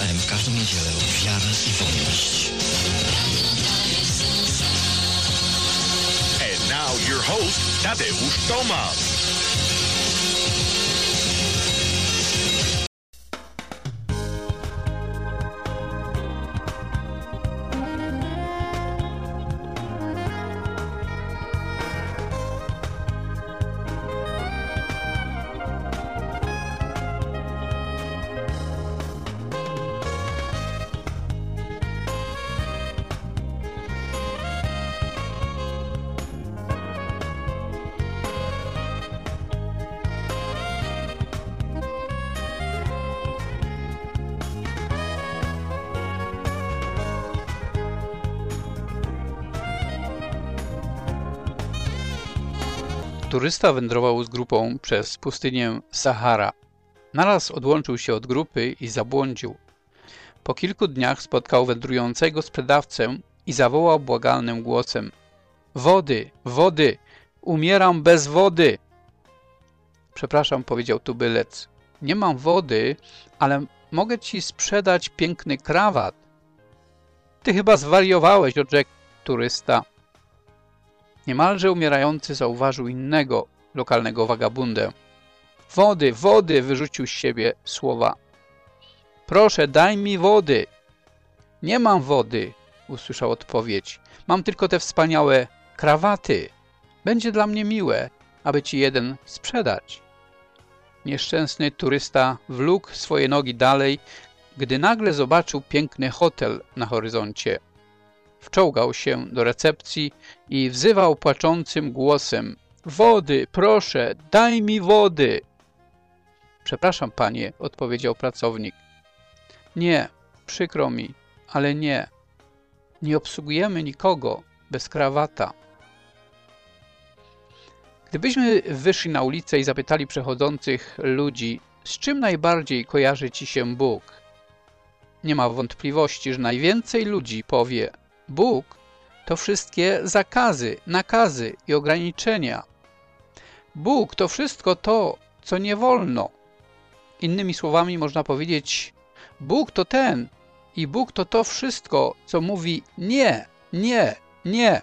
AM w każdą niedzielę Wiara i Wolność. And now your host, Tadeusz Tomasz. Turysta wędrował z grupą przez pustynię Sahara. Naraz odłączył się od grupy i zabłądził. Po kilku dniach spotkał wędrującego sprzedawcę i zawołał błagalnym głosem: Wody, wody! Umieram bez wody! Przepraszam, powiedział tubylec. Nie mam wody, ale mogę ci sprzedać piękny krawat. Ty chyba zwariowałeś, odrzekł turysta. Niemalże umierający zauważył innego, lokalnego wagabundę. Wody, wody! Wyrzucił z siebie słowa. Proszę, daj mi wody! Nie mam wody! Usłyszał odpowiedź. Mam tylko te wspaniałe krawaty. Będzie dla mnie miłe, aby ci jeden sprzedać. Nieszczęsny turysta wlókł swoje nogi dalej, gdy nagle zobaczył piękny hotel na horyzoncie. Wczołgał się do recepcji i wzywał płaczącym głosem: Wody, proszę, daj mi wody! Przepraszam, panie, odpowiedział pracownik. Nie, przykro mi, ale nie. Nie obsługujemy nikogo bez krawata. Gdybyśmy wyszli na ulicę i zapytali przechodzących ludzi, z czym najbardziej kojarzy ci się Bóg? Nie ma wątpliwości, że najwięcej ludzi powie: Bóg to wszystkie zakazy, nakazy i ograniczenia. Bóg to wszystko to, co nie wolno. Innymi słowami można powiedzieć: Bóg to ten i Bóg to to wszystko, co mówi nie, nie, nie.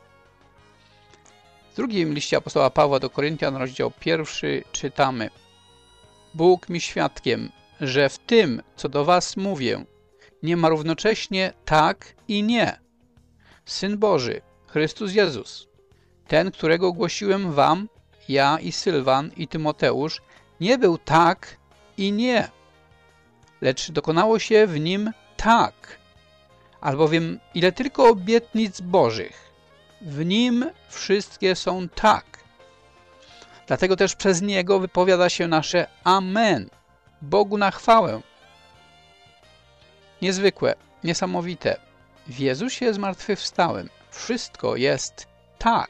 W drugim liście apostoła Pawła do Koryntian, rozdział 1, czytamy: Bóg mi świadkiem, że w tym, co do was mówię, nie ma równocześnie tak i nie. Syn Boży, Chrystus Jezus, ten, którego głosiłem wam, ja i Sylwan i Tymoteusz, nie był tak i nie, lecz dokonało się w nim tak, albowiem ile tylko obietnic Bożych, w nim wszystkie są tak. Dlatego też przez niego wypowiada się nasze Amen, Bogu na chwałę. Niezwykłe, niesamowite. W Jezusie zmartwychwstałym wszystko jest tak.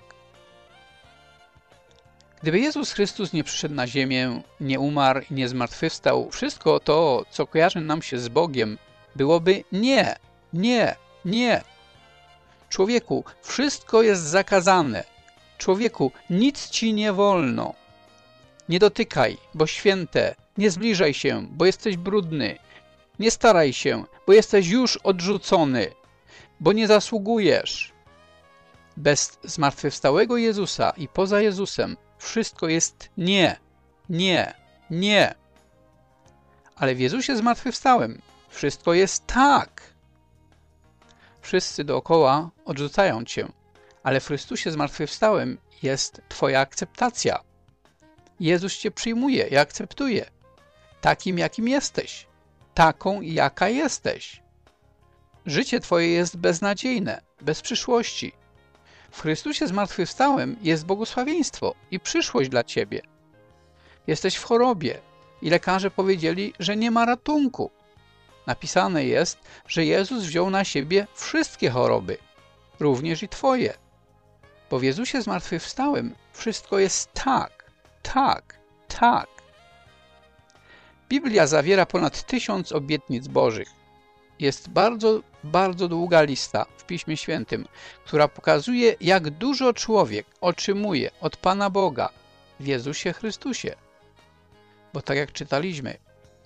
Gdyby Jezus Chrystus nie przyszedł na ziemię, nie umarł i nie zmartwychwstał, wszystko to, co kojarzy nam się z Bogiem, byłoby nie, nie, nie. Człowieku, wszystko jest zakazane. Człowieku, nic ci nie wolno. Nie dotykaj, bo święte. Nie zbliżaj się, bo jesteś brudny. Nie staraj się, bo jesteś już odrzucony, bo nie zasługujesz. Bez zmartwychwstałego Jezusa i poza Jezusem wszystko jest nie, nie, nie. Ale w Jezusie zmartwychwstałym wszystko jest tak. Wszyscy dookoła odrzucają cię, ale w Chrystusie zmartwychwstałym jest twoja akceptacja. Jezus cię przyjmuje i akceptuje, takim jakim jesteś, taką jaka jesteś. Życie twoje jest beznadziejne, bez przyszłości. W Chrystusie zmartwychwstałym jest błogosławieństwo i przyszłość dla ciebie. Jesteś w chorobie i lekarze powiedzieli, że nie ma ratunku. Napisane jest, że Jezus wziął na siebie wszystkie choroby, również i twoje. Bo w Jezusie zmartwychwstałym wszystko jest tak, tak, tak. Biblia zawiera ponad 1000 obietnic Bożych. Jest bardzo długa lista w Piśmie Świętym, która pokazuje, jak dużo człowiek otrzymuje od Pana Boga w Jezusie Chrystusie. Bo tak jak czytaliśmy,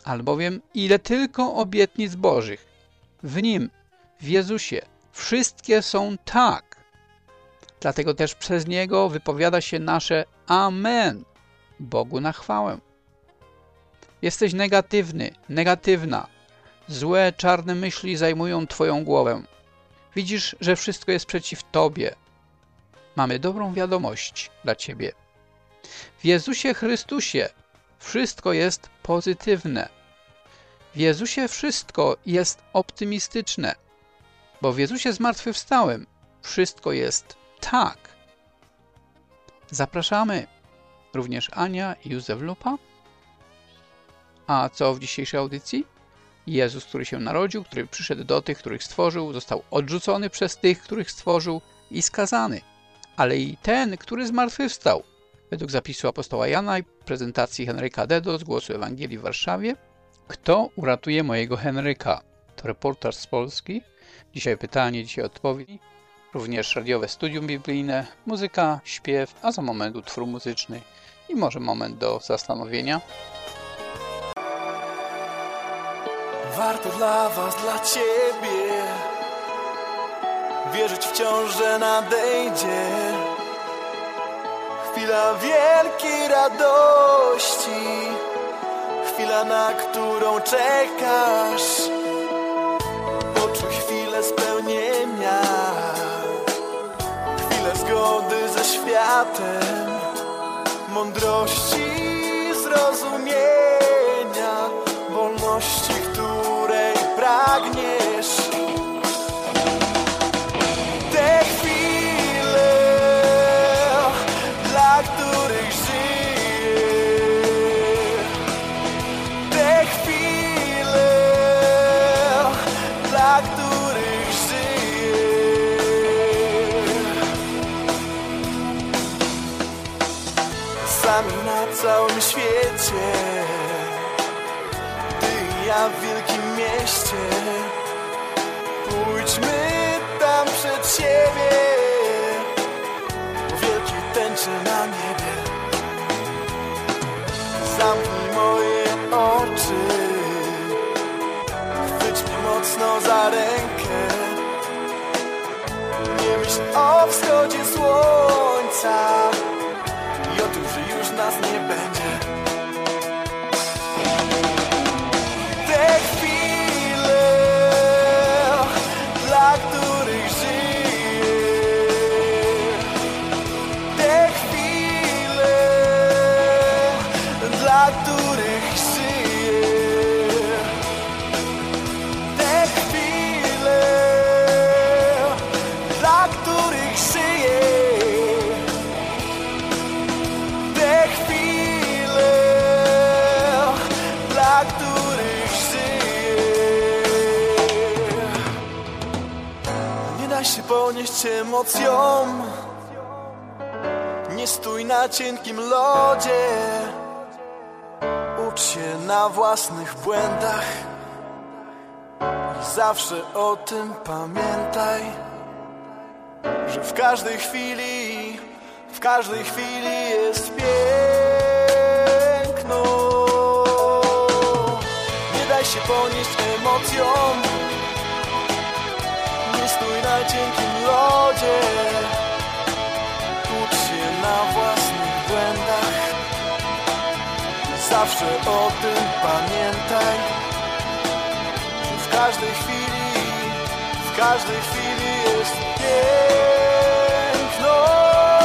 albowiem ile tylko obietnic Bożych w Nim, w Jezusie, wszystkie są tak. Dlatego też przez Niego wypowiada się nasze Amen Bogu na chwałę. Jesteś negatywny, negatywna. Złe, czarne myśli zajmują Twoją głowę. Widzisz, że wszystko jest przeciw Tobie. Mamy dobrą wiadomość dla Ciebie. W Jezusie Chrystusie wszystko jest pozytywne. W Jezusie wszystko jest optymistyczne. Bo w Jezusie zmartwychwstałym wszystko jest tak. Zapraszamy również Ania i Józef Lupa. A co w dzisiejszej audycji? Jezus, który się narodził, który przyszedł do tych, których stworzył, został odrzucony przez tych, których stworzył i skazany. Ale i ten, który zmartwychwstał. Według zapisu apostoła Jana i prezentacji Henryka Dedo z Głosu Ewangelii w Warszawie. Kto uratuje mojego Henryka? To reportaż z Polski. Dzisiaj pytanie, dzisiaj odpowiedź. Również radiowe studium biblijne, muzyka, śpiew, a za moment utwór muzyczny i może moment do zastanowienia. Warto dla was, dla ciebie wierzyć wciąż, że nadejdzie chwila wielkiej radości, chwila, na którą czekasz. Poczuj chwilę spełnienia, chwilę zgody ze światem, mądrości, zrozumienia, wolności, której pragniesz. Te chwile, dla których żyję, te chwile, dla których żyję. Sami na całym świecie, ja w wielkim mieście, pójdźmy tam przed siebie, wielki tęczy na niebie. Zamknij moje oczy, chwyć mnie mocno za rękę, nie myśl o wschodzie słońca i o tym, że już nas nie będzie. Te chwile, dla których żyję, te chwile, dla których żyję, te chwile, dla których żyję, te chwile, dla których nie daj się ponieść emocjom, nie stój na cienkim lodzie, ucz się na własnych błędach i zawsze o tym pamiętaj, że w każdej chwili jest piękno. Nie daj się ponieść emocjom, nie stój na cienkim lodzie, ucz się na własnych błędach, zawsze o tym pamiętaj, że w każdej chwili jest piękno.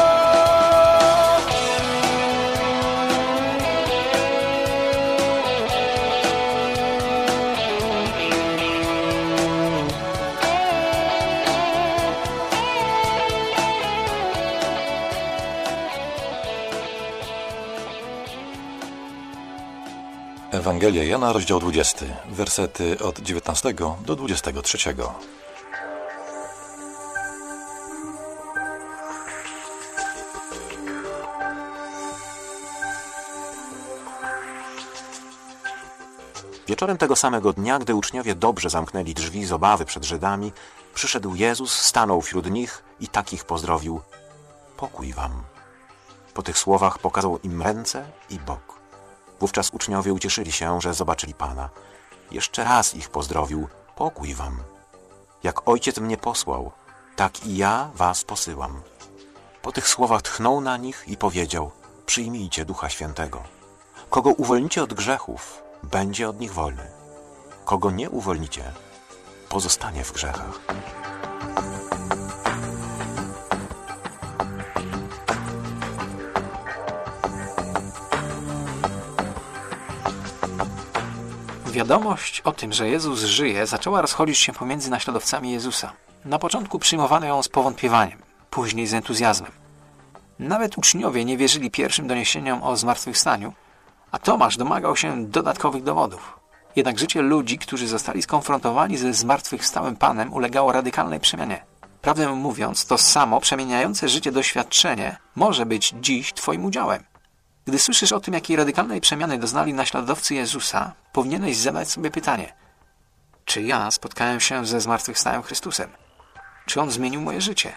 Ewangelia Jana, rozdział 20, wersety od 19 do 23. Wieczorem tego samego dnia, gdy uczniowie dobrze zamknęli drzwi z obawy przed Żydami, przyszedł Jezus, stanął wśród nich i tak ich pozdrowił: pokój wam. Po tych słowach pokazał im ręce i bok. Wówczas uczniowie ucieszyli się, że zobaczyli Pana. Jeszcze raz ich pozdrowił: pokój wam. Jak Ojciec mnie posłał, tak i ja was posyłam. Po tych słowach tchnął na nich i powiedział: przyjmijcie Ducha Świętego. Kogo uwolnicie od grzechów, będzie od nich wolny. Kogo nie uwolnicie, pozostanie w grzechach. Wiadomość o tym, że Jezus żyje, zaczęła rozchodzić się pomiędzy naśladowcami Jezusa. Na początku przyjmowano ją z powątpiewaniem, później z entuzjazmem. Nawet uczniowie nie wierzyli pierwszym doniesieniom o zmartwychwstaniu, a Tomasz domagał się dodatkowych dowodów. Jednak życie ludzi, którzy zostali skonfrontowani ze zmartwychwstałym Panem, ulegało radykalnej przemianie. Prawdę mówiąc, to samo przemieniające życie doświadczenie może być dziś Twoim udziałem. Gdy słyszysz o tym, jakiej radykalnej przemiany doznali naśladowcy Jezusa, powinieneś zadać sobie pytanie: czy ja spotkałem się ze zmartwychwstałym Chrystusem? Czy On zmienił moje życie?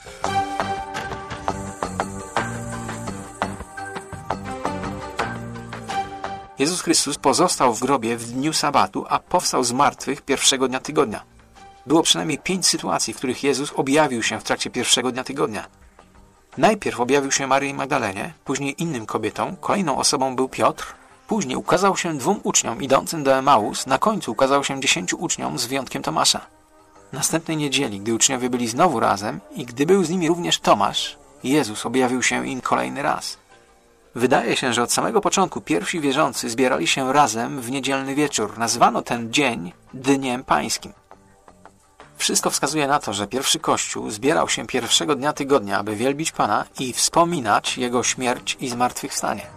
Jezus Chrystus pozostał w grobie w dniu sabatu, a powstał z martwych pierwszego dnia tygodnia. Było przynajmniej 5 sytuacji, w których Jezus objawił się w trakcie pierwszego dnia tygodnia. Najpierw objawił się Maryi Magdalenie, później innym kobietom, kolejną osobą był Piotr, później ukazał się 2 uczniom idącym do Emaus, na końcu ukazał się 10 uczniom z wyjątkiem Tomasza. Następnej niedzieli, gdy uczniowie byli znowu razem i gdy był z nimi również Tomasz, Jezus objawił się im kolejny raz. Wydaje się, że od samego początku pierwsi wierzący zbierali się razem w niedzielny wieczór. Nazwano ten dzień Dniem Pańskim. Wszystko wskazuje na to, że pierwszy Kościół zbierał się pierwszego dnia tygodnia, aby wielbić Pana i wspominać Jego śmierć i zmartwychwstanie.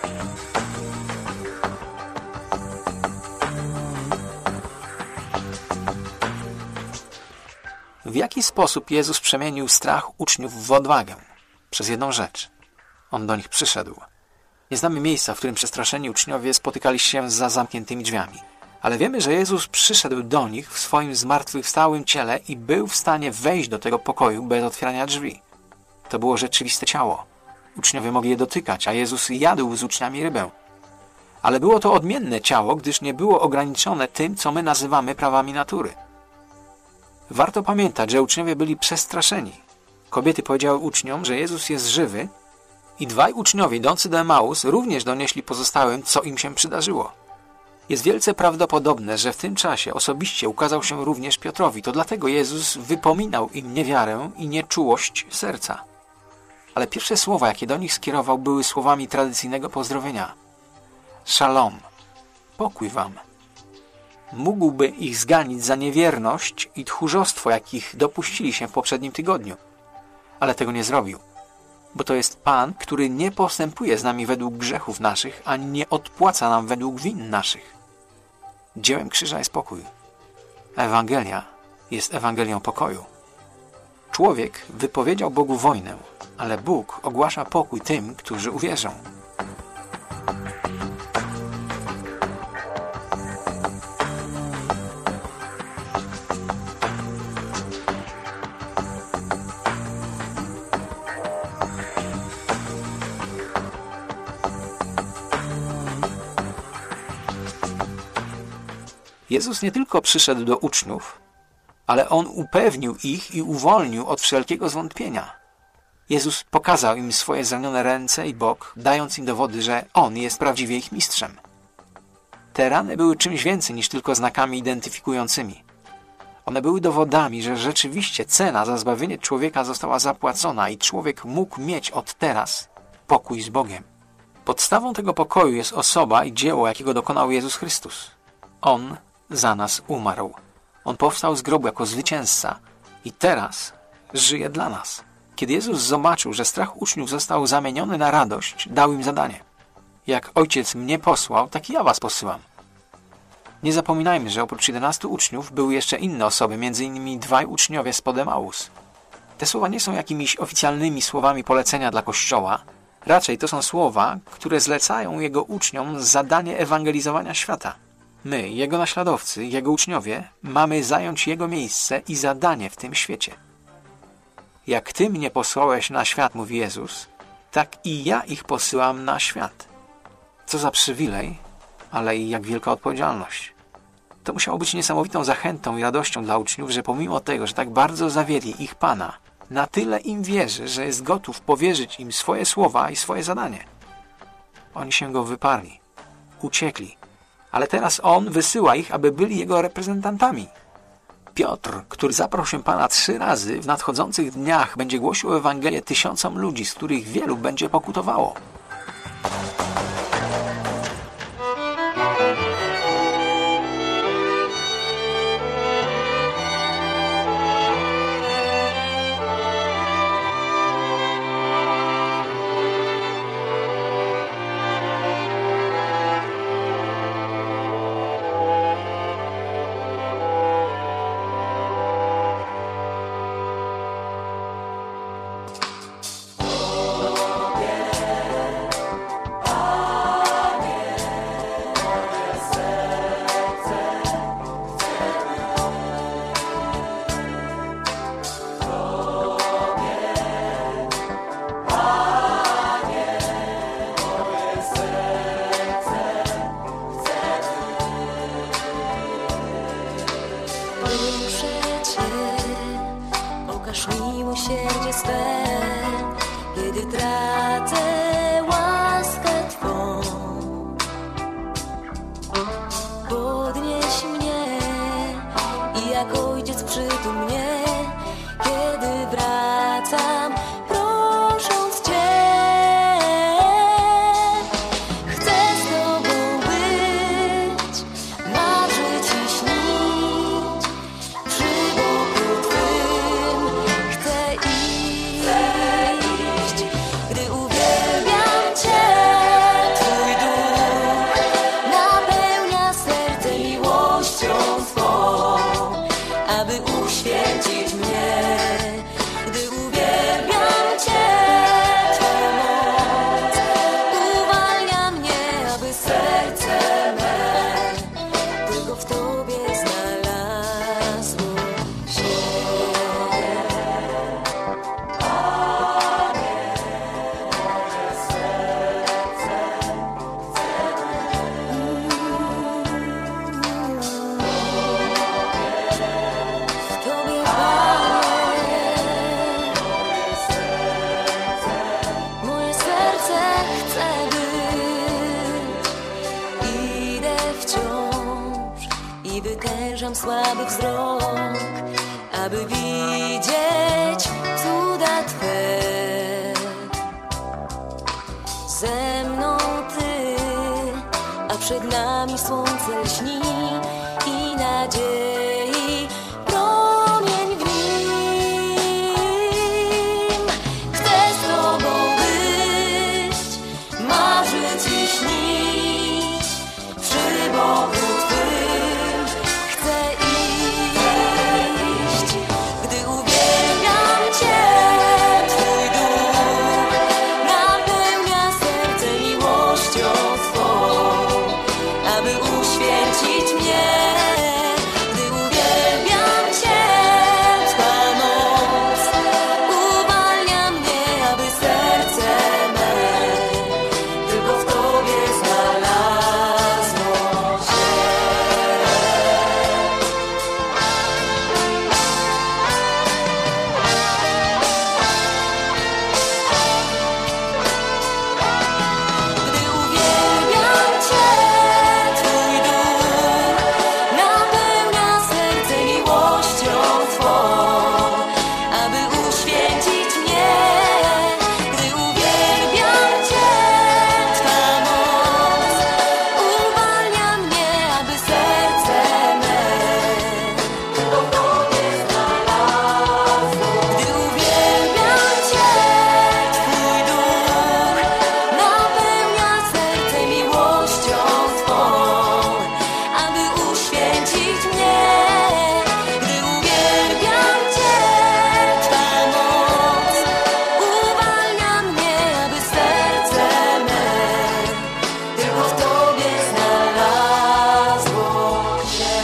W jaki sposób Jezus przemienił strach uczniów w odwagę? Przez jedną rzecz. On do nich przyszedł. Nie znamy miejsca, w którym przestraszeni uczniowie spotykali się za zamkniętymi drzwiami. Ale wiemy, że Jezus przyszedł do nich w swoim zmartwychwstałym ciele i był w stanie wejść do tego pokoju bez otwierania drzwi. To było rzeczywiste ciało. Uczniowie mogli je dotykać, a Jezus jadł z uczniami rybę. Ale było to odmienne ciało, gdyż nie było ograniczone tym, co my nazywamy prawami natury. Warto pamiętać, że uczniowie byli przestraszeni. Kobiety powiedziały uczniom, że Jezus jest żywy i 2 uczniowie idący do Emaus również donieśli pozostałym, co im się przydarzyło. Jest wielce prawdopodobne, że w tym czasie osobiście ukazał się również Piotrowi. To dlatego Jezus wypominał im niewiarę i nieczułość serca. Ale pierwsze słowa, jakie do nich skierował, były słowami tradycyjnego pozdrowienia. Shalom. Pokój wam. Mógłby ich zganić za niewierność i tchórzostwo, jakich dopuścili się w poprzednim tygodniu. Ale tego nie zrobił. Bo to jest Pan, który nie postępuje z nami według grzechów naszych, ani nie odpłaca nam według win naszych. Dziełem krzyża jest pokój. Ewangelia jest Ewangelią pokoju. Człowiek wypowiedział Bogu wojnę, ale Bóg ogłasza pokój tym, którzy uwierzą. Jezus nie tylko przyszedł do uczniów, ale On upewnił ich i uwolnił od wszelkiego zwątpienia. Jezus pokazał im swoje zranione ręce i bok, dając im dowody, że On jest prawdziwie ich mistrzem. Te rany były czymś więcej niż tylko znakami identyfikującymi. One były dowodami, że rzeczywiście cena za zbawienie człowieka została zapłacona i człowiek mógł mieć od teraz pokój z Bogiem. Podstawą tego pokoju jest osoba i dzieło, jakiego dokonał Jezus Chrystus. On za nas umarł. On powstał z grobu jako zwycięzca i teraz żyje dla nas. Kiedy Jezus zobaczył, że strach uczniów został zamieniony na radość, dał im zadanie. Jak Ojciec mnie posłał, tak i ja was posyłam. Nie zapominajmy, że oprócz 11 uczniów były jeszcze inne osoby, m.in. 2 uczniowie z Emaus. Te słowa nie są jakimiś oficjalnymi słowami polecenia dla Kościoła. Raczej to są słowa, które zlecają Jego uczniom zadanie ewangelizowania świata. My, Jego naśladowcy, Jego uczniowie, mamy zająć Jego miejsce i zadanie w tym świecie. Jak Ty mnie posłałeś na świat, mówi Jezus, tak i ja ich posyłam na świat. Co za przywilej, ale i jak wielka odpowiedzialność. To musiało być niesamowitą zachętą i radością dla uczniów, że pomimo tego, że tak bardzo zawiedli ich Pana, na tyle im wierzy, że jest gotów powierzyć im swoje słowa i swoje zadanie. Oni się go wyparli, uciekli, ale teraz on wysyła ich, aby byli jego reprezentantami. Piotr, który zaprosił się Pana 3 razy, w nadchodzących dniach będzie głosił Ewangelię tysiącom ludzi, z których wielu będzie pokutowało. Miłosierdzie swe, kiedy tracę łaskę Twą. Podnieś mnie i jak ojciec przytul mnie, kiedy wracam, prosząc Cię. Chcę z Tobą być, marzyć i śnić, przy boku Twym chcę iść. Gdy uwielbiam Cię, Twój duch napełnia serce miłością swą, aby uświęcić mnie. Gdy uwielbiam Cię, Twa moc uwalnia mnie, aby serce me tylko w Tobie znalazło się. W Tobie, Panie, moje serce chce być. Idę wciąż i wytężam słaby wzrok, aby widzieć cuda Twe. Ze mną Ty, a przed nami słońce lśni i nadziei promień w nim. Chcę z Tobą być, marzyć i śnić, przy boku Twym chcę iść. Gdy uwielbiam Cię, Twój duch napełnia serce miłością swą, aby uświęcić mnie. Gdy uwielbiam Cię, Twa moc uwalnia mnie, aby serce me tylko w Tobie znalazło się. Gdy uwielbiam Cię, Twój duch napełnia serce miłością swą, aby uświęcić mnie. Gdy uwielbiam Cię, Twa moc uwalnia mnie, aby serce me tylko w Tobie znalazło. Gdy uwielbiam Cię, Twój duch napełnia serce miłością swą, aby uświęcić mnie. Gdy uwielbiam Cię, Twa moc uwalnia mnie, aby serce me tylko w Tobie znalazło się.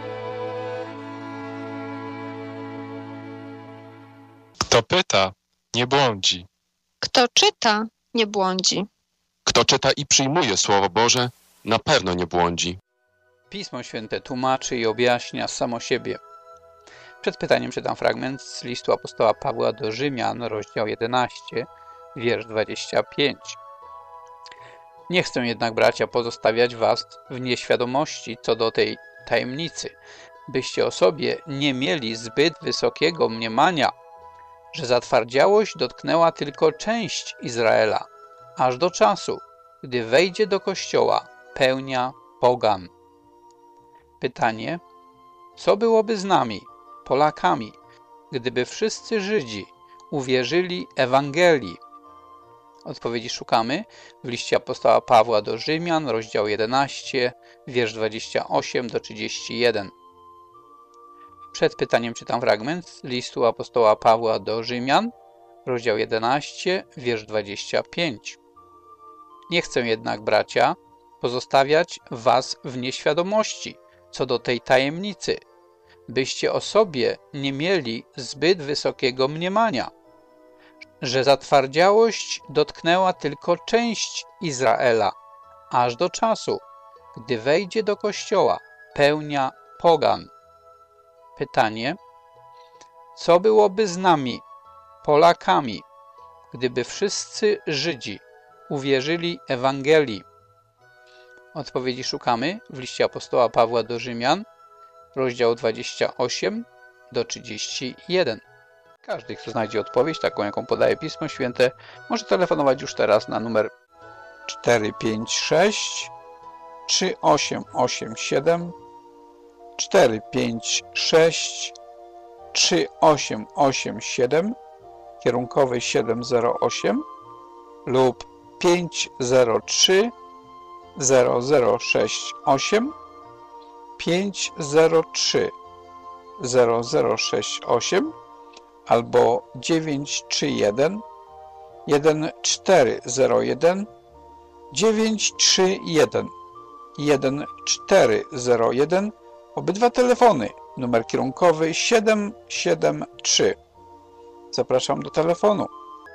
Kto pyta, nie błądzi. Kto czyta, nie błądzi. Kto czyta i przyjmuje Słowo Boże, na pewno nie błądzi. Pismo Święte tłumaczy i objaśnia samo siebie. Przed pytaniem czytam fragment z listu apostoła Pawła do Rzymian, rozdział 11, wiersz 25. Nie chcę jednak, bracia, pozostawiać was w nieświadomości co do tej tajemnicy, byście o sobie nie mieli zbyt wysokiego mniemania, że zatwardziałość dotknęła tylko część Izraela, aż do czasu, gdy wejdzie do kościoła pełnia pogan. Pytanie: co byłoby z nami, Polakami, gdyby wszyscy Żydzi uwierzyli Ewangelii? Odpowiedzi szukamy w liście apostoła Pawła do Rzymian, rozdział 11, wiersz 28 do 31. Przed pytaniem czytam fragment z listu apostoła Pawła do Rzymian, rozdział 11, wiersz 25. Nie chcę jednak, bracia, pozostawiać was w nieświadomości co do tej tajemnicy, byście o sobie nie mieli zbyt wysokiego mniemania, że zatwardziałość dotknęła tylko część Izraela, aż do czasu, gdy wejdzie do kościoła pełnia pogan. Pytanie: co byłoby z nami, Polakami, gdyby wszyscy Żydzi uwierzyli Ewangelii? Odpowiedzi szukamy w liście apostoła Pawła do Rzymian, rozdział 28 do 31. Każdy, kto znajdzie odpowiedź, taką jaką podaje Pismo Święte, może telefonować już teraz na numer 456 3887 456 3887 kierunkowy 708 lub 503 0068 503 0068 albo 931 1401 931 1401. Obydwa telefony, numer kierunkowy 773. Zapraszam do telefonu.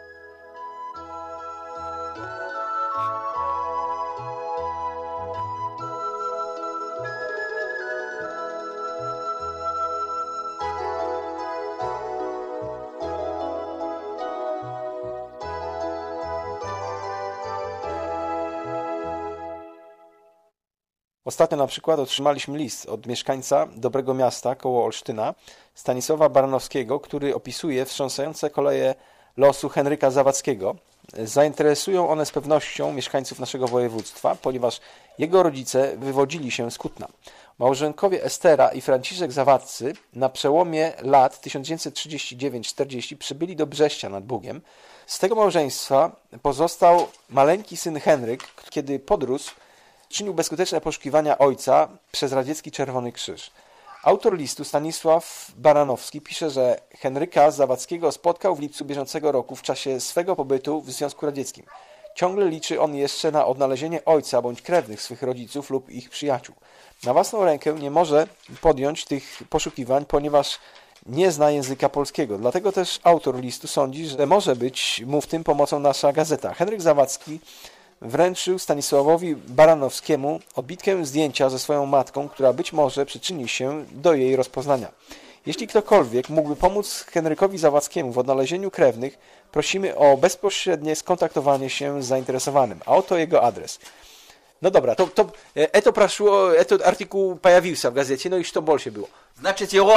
Ostatnio na przykład otrzymaliśmy list od mieszkańca Dobrego Miasta koło Olsztyna, Stanisława Baranowskiego, który opisuje wstrząsające koleje losu Henryka Zawadzkiego. Zainteresują one z pewnością mieszkańców naszego województwa, ponieważ jego rodzice wywodzili się z Kutna. Małżonkowie Estera i Franciszek Zawadzcy na przełomie lat 1939-40 przybyli do Brześcia nad Bugiem. Z tego małżeństwa pozostał maleńki syn Henryk, kiedy podrósł, czynił bezskuteczne poszukiwania ojca przez radziecki Czerwony Krzyż. Autor listu, Stanisław Baranowski, pisze, że Henryka Zawadzkiego spotkał w lipcu bieżącego roku w czasie swego pobytu w Związku Radzieckim. Ciągle liczy on jeszcze na odnalezienie ojca bądź krewnych swych rodziców lub ich przyjaciół. Na własną rękę nie może podjąć tych poszukiwań, ponieważ nie zna języka polskiego. Dlatego też autor listu sądzi, że może być mu w tym pomocą nasza gazeta. Henryk Zawadzki wręczył Stanisławowi Baranowskiemu odbitkę zdjęcia ze swoją matką, która być może przyczyni się do jej rozpoznania. Jeśli ktokolwiek mógłby pomóc Henrykowi Zawadzkiemu w odnalezieniu krewnych, prosimy o bezpośrednie skontaktowanie się z zainteresowanym. A oto jego adres. No dobra, to прошло, этот артикул появился в газете, no i что больше było. Значит, его,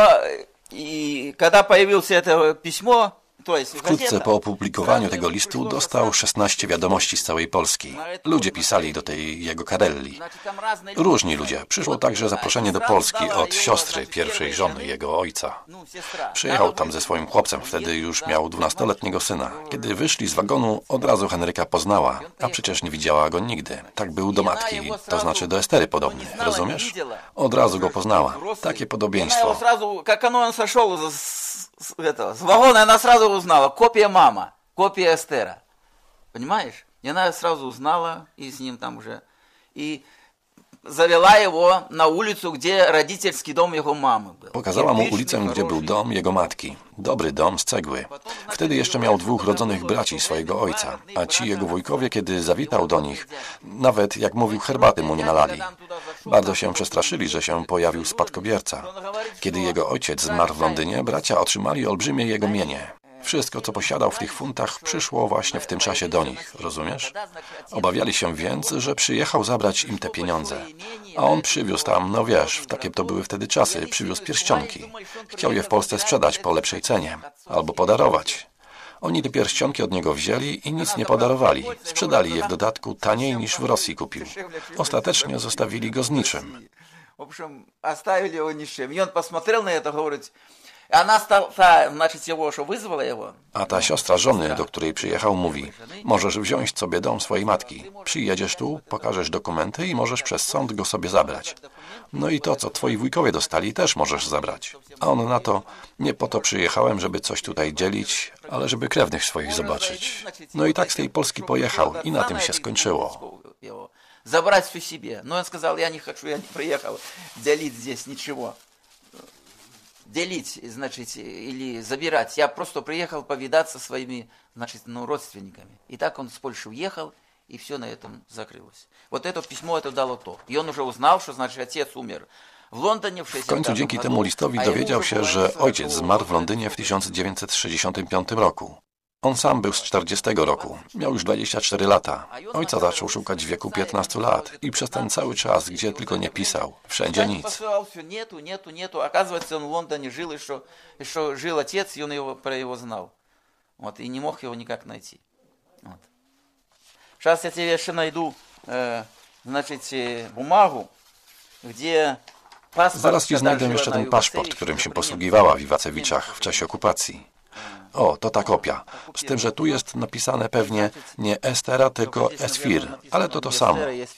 и когда появилось это письмо, Wkrótce po opublikowaniu tego listu dostał 16 wiadomości z całej Polski. Ludzie pisali do tej jego Karelli. Różni ludzie. Przyszło także zaproszenie do Polski od siostry pierwszej żony jego ojca. Przyjechał tam ze swoim chłopcem, wtedy już miał 12-letniego syna. Kiedy wyszli z wagonu, od razu Henryka poznała, a przecież nie widziała go nigdy. Tak był do matki, to znaczy do Estery podobny. Rozumiesz? Od razu go poznała. Takie podobieństwo. С вагона она сразу узнала. Копия мама, копия Эстера. Понимаешь? И она сразу узнала, и с ним там уже. И завела его на улицу, где родительский дом его мамы был. Pokazała mu ulicę, gdzie był dom jego matki. Dobry dom z cegły. Wtedy jeszcze miał 2 rodzonych braci swojego ojca, a ci jego wujkowie, kiedy zawitał do nich, nawet, jak mówił, herbaty mu nie nalali. Bardzo się przestraszyli, że się pojawił spadkobierca. Kiedy jego ojciec zmarł w Londynie, bracia otrzymali olbrzymie jego mienie. Wszystko, co posiadał w tych funtach, przyszło właśnie w tym czasie do nich, rozumiesz? Obawiali się więc, że przyjechał zabrać im te pieniądze. A on przywiózł tam, no wiesz, takie to były wtedy czasy, przywiózł pierścionki. Chciał je w Polsce sprzedać po lepszej cenie, albo podarować. Oni te pierścionki od niego wzięli i nic nie podarowali. Sprzedali je w dodatku taniej niż w Rosji kupił. Ostatecznie zostawili go z niczym. W общем, оставили его ни с чем. И он посмотрел на это, говорит, она значит, его, что вызвала его. A ta siostra żony, do której przyjechał, mówi: możesz wziąć sobie dom swojej matki. Przyjedziesz tu, pokażesz dokumenty i możesz przez sąd go sobie zabrać. No i to, co twoi wujkowie dostali, też możesz zabrać. A on na to: nie po to przyjechałem, żeby coś tutaj dzielić, ale żeby krewnych swoich zobaczyć. No i tak z tej Polski pojechał i na tym się skończyło. Забрать все себе. Но он сказал: я не хочу, я не приехал делить здесь ничего. Делить, значит, или забирать. Я просто приехал повидаться со своими, значит, родственниками. И так он с Польши уехал, и все на этом закрылось. Вот это письмо это дало то. И он уже узнал, что, значит, отец умер w Londynie w 1965 W końcu dzięki temu listowi dowiedział się, że ojciec zmarł w Londynie w 1965 roku. On sam był z 40 roku. Miał już 24 lata. Ojca zaczął szukać w wieku 15 lat i przez ten cały czas, gdzie tylko nie pisał, wszędzie nic. Нету. Оказывается, он в Лондоне жил, еще жил отец, и он про его знал. Вот, и не мог его никак найти. Вот. Сейчас я тебе еще найду, значит, бумагу, где паспорт... Zaraz ci znajdę jeszcze ten paszport, którym się posługiwała w Iwacewiczach w czasie okupacji. O, to ta kopia. Z tym, że tu jest napisane pewnie nie Estera, tylko Esfir, ale to samo.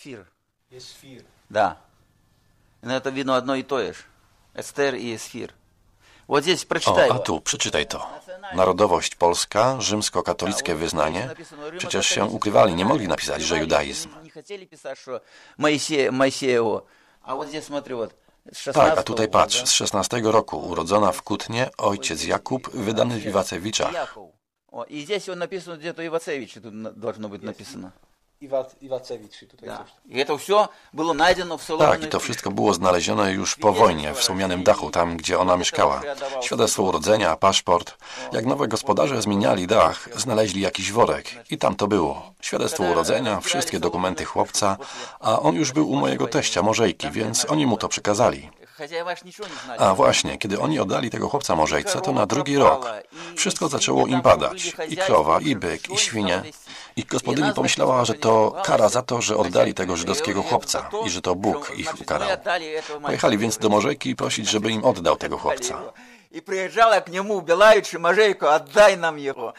Да. Но это видно одно и то же. Эстер и Эсфир. Вот здесь прочитай. O, a tu, przeczytaj to. Narodowość polska, rzymskokatolickie wyznanie. Przecież się ukrywali, nie mogli napisać, że judaizm. Nie chcieli pisać, że Mojsiejewo. A вот здесь смотри, вот. Tak, a tutaj patrz, z 16 roku, urodzona w Kutnie, ojciec Jakub, wydany w Iwacewiczach. I здесь он написано где-то Ивацевич, тут должно быть написано. Iwacewicz, tutaj coś. I to wszystko było znalezione w Соломенной. Tak, i to wszystko było znalezione już po wojnie, w słomianym dachu, tam gdzie ona mieszkała. Świadectwo urodzenia, paszport. Jak nowe gospodarze zmieniali dach, znaleźli jakiś worek i tam to było. Świadectwo urodzenia, wszystkie dokumenty chłopca, a on już był u mojego teścia Morzejki, więc oni mu to przekazali. A właśnie, kiedy oni oddali tego chłopca Morzejce, to na drugi rok. Wszystko zaczęło im padać. I krowa, i byk, i świnie. I gospodyni pomyślała, że to kara za to, że oddali tego żydowskiego chłopca i że to Bóg ich ukarał. Pojechali więc do Morzejki prosić, żeby im oddał tego chłopca. I przyjeżdżała k niemu, Bielajuczy, Morzejko, oddaj nam jego.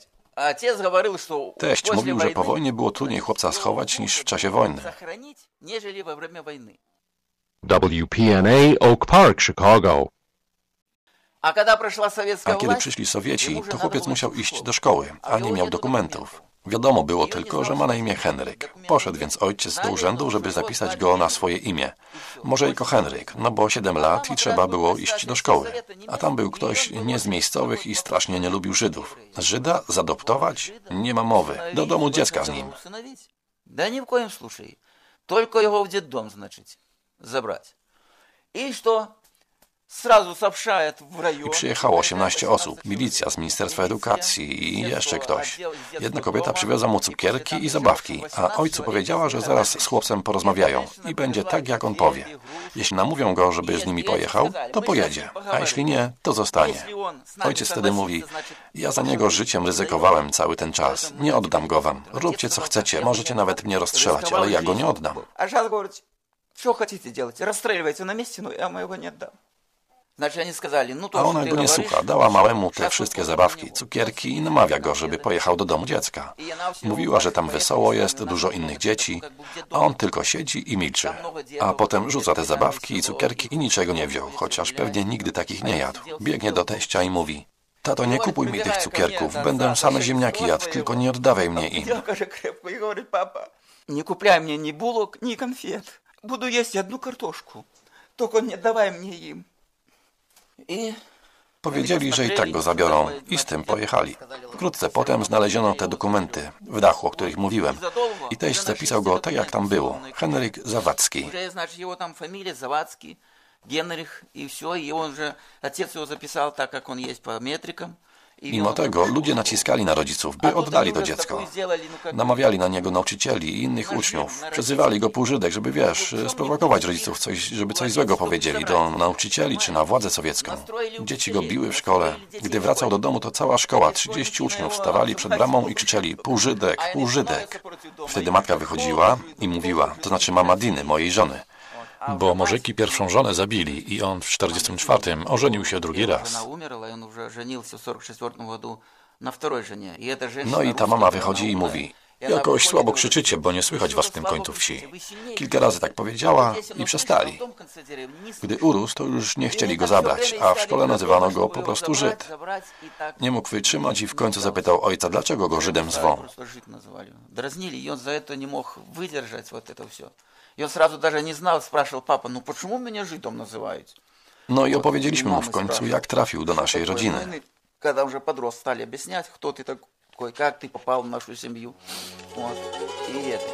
Teść mówił, że po wojnie było trudniej chłopca schować niż w czasie wojny. WPNA Oak Park, Chicago. A kiedy przyszli Sowieci, to chłopiec musiał iść do szkoły, a nie miał dokumentów. Wiadomo było tylko, że ma na imię Henryk. Poszedł więc ojciec do urzędu, żeby zapisać go na swoje imię. Morzejko Henryk, no bo 7 lat i trzeba było iść do szkoły. A tam był ktoś nie z miejscowych i strasznie nie lubił Żydów. Żyda zadoptować? Nie ma mowy. Do domu dziecka z nim. Да ни в коем случае. Только его в детдом, значит, забрать. И что? Сразу сообщает в район. I przyjechało 18 osób, milicja z Ministerstwa Edukacji i jeszcze ktoś. Jedna kobieta przywiozła mu cukierki i zabawki, a ojcu powiedziała, że zaraz z chłopcem porozmawiają i będzie tak, jak on powie. Jeśli namówią go, żeby z nimi pojechał, to pojedzie, a jeśli nie, to zostanie. Ojciec wtedy mówi: ja za niego życiem ryzykowałem cały ten czas, nie oddam go wam. Róbcie co chcecie, możecie nawet mnie rozstrzelać, ale ja go nie oddam. A сейчас говорит: что хотите делать? Расстреливайте на месте, но я моего не отдам. A ona go nie słucha, dała małemu te wszystkie zabawki, cukierki i namawia go, żeby pojechał do domu dziecka. Mówiła, że tam wesoło jest, dużo innych dzieci, a on tylko siedzi i milczy. A potem rzuca te zabawki i cukierki i niczego nie wziął, chociaż pewnie nigdy takich nie jadł. Biegnie do teścia i mówi: tato, nie kupuj mi tych cukierków, będę same ziemniaki jadł, tylko nie oddawaj mnie im. Nie kupuj mnie ni bulok, ni konfiet. буду есть одну картошку, только не давай мне им. I Powiedzieli, że i tak go zabiorą i z tym pojechali. Wkrótce potem znaleziono te dokumenty w dachu, o których mówiłem. I teść zapisał go tak, jak tam było. Henryk Zawadzki. Значит, его там фамилия Завадский, Генрих, и все. И он же, отец его записал так, как он есть по метрикам. Mimo tego ludzie naciskali na rodziców, by oddali to dziecko. Namawiali na niego nauczycieli i innych uczniów. Przezywali go półżydek, żeby, sprowokować rodziców, żeby coś złego powiedzieli do nauczycieli czy na władzę sowiecką. Dzieci go biły w szkole. Gdy wracał do domu, to cała szkoła, 30 uczniów stawali przed bramą i krzyczeli: półżydek, półżydek. Wtedy matka wychodziła i mówiła, to znaczy mama Diny, mojej żony. Bo Morzyki pierwszą żonę zabili i on w 44 ożenił się drugi raz. No i ta mama wychodzi i mówi: Jakoś słabo krzyczycie, bo nie słychać was w tym końcu wsi. Kilka razy tak powiedziała i przestali. Gdy urósł, to już nie chcieli go zabrać, a w szkole nazywano go po prostu Żyd. Nie mógł wytrzymać i w końcu zapytał ojca, dlaczego go Żydem zwą. Draznili, i on za to nie mógł wydержать вот это все. I on сразу даже не знал, спрашивал: папа, ну почему меня Żydом называют? No i opowiedzieliśmy mu w końcu, jak trafił do naszej rodziny. Когда уже подрос, стали объяснять, кто ты такой, как ты попал в нашу семью. Вот. И это.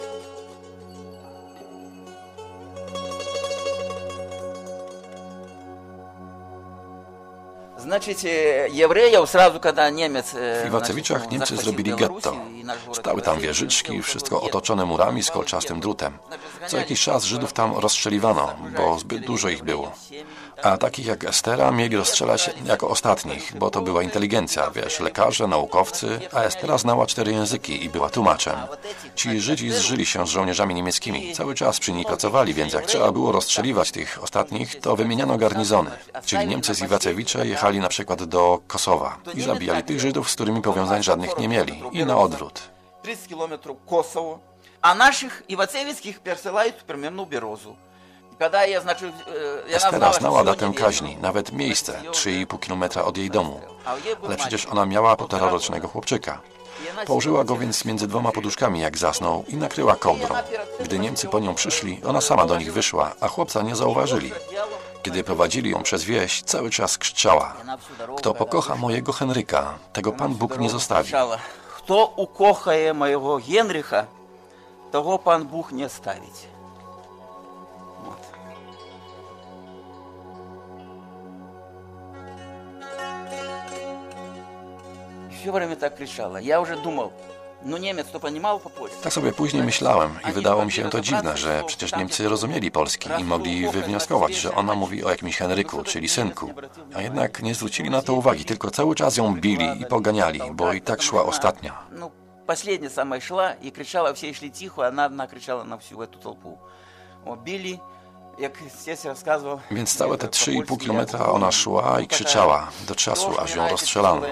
Значит, евреев сразу, когда немец... W Iwacewiczach Niemcy zrobili getto. Stały tam wieżyczki, wszystko otoczone murami z kolczastym drutem. Co jakiś czas Żydów tam rozstrzeliwano, bo zbyt dużo ich było. A takich jak Estera mieli rozstrzelać jako ostatnich, bo to była inteligencja, lekarze, naukowcy, a Estera znała 4 języki i była tłumaczem. Ci Żydzi zżyli się z żołnierzami niemieckimi, cały czas przy niej pracowali, więc jak trzeba było rozstrzeliwać tych ostatnich, to wymieniano garnizony. Czyli Niemcy z Iwacewicze jechali na przykład do Kosowa i zabijali tych Żydów, z którymi powiązań żadnych nie mieli. I na odwrót. 30 kilometrów Kosovo, a naszych iwacewickich przesyłają примерно w Березу. Estera znała datę kaźni, nawet miejsce, 3,5 kilometra od jej domu. Ale przecież ona miała 1,5-rocznego chłopczyka. Położyła go więc między 2 poduszkami, jak zasnął, i nakryła kołdrą. Gdy Niemcy po nią przyszli, ona sama do nich wyszła, a chłopca nie zauważyli. Kiedy prowadzili ją przez wieś, cały czas krzyczała: kto pokocha mojego Henryka, tego Pan Bóg nie zostawi. Kto ukocha mojego Henryka, tego Pan Bóg nie zostawi. Все время так кричала. Я уже думал, ну немец то понимал по-польски. Tak sobie później myślałem i wydało mi się to dziwne, że przecież Niemcy rozumieli polski i mogli wywnioskować, że ona mówi o jakimś Henryku, czyli synku. A jednak nie zwrócili na to uwagi, tylko cały czas ją bili i poganiali, bo i tak szła ostatnia. No, последняя самая шла и кричала, все шли тихо, она одна кричала на всю эту толпу. Били. Więc całe te 3,5 kilometra ona szła i krzyczała do czasu, aż ją rozstrzelano.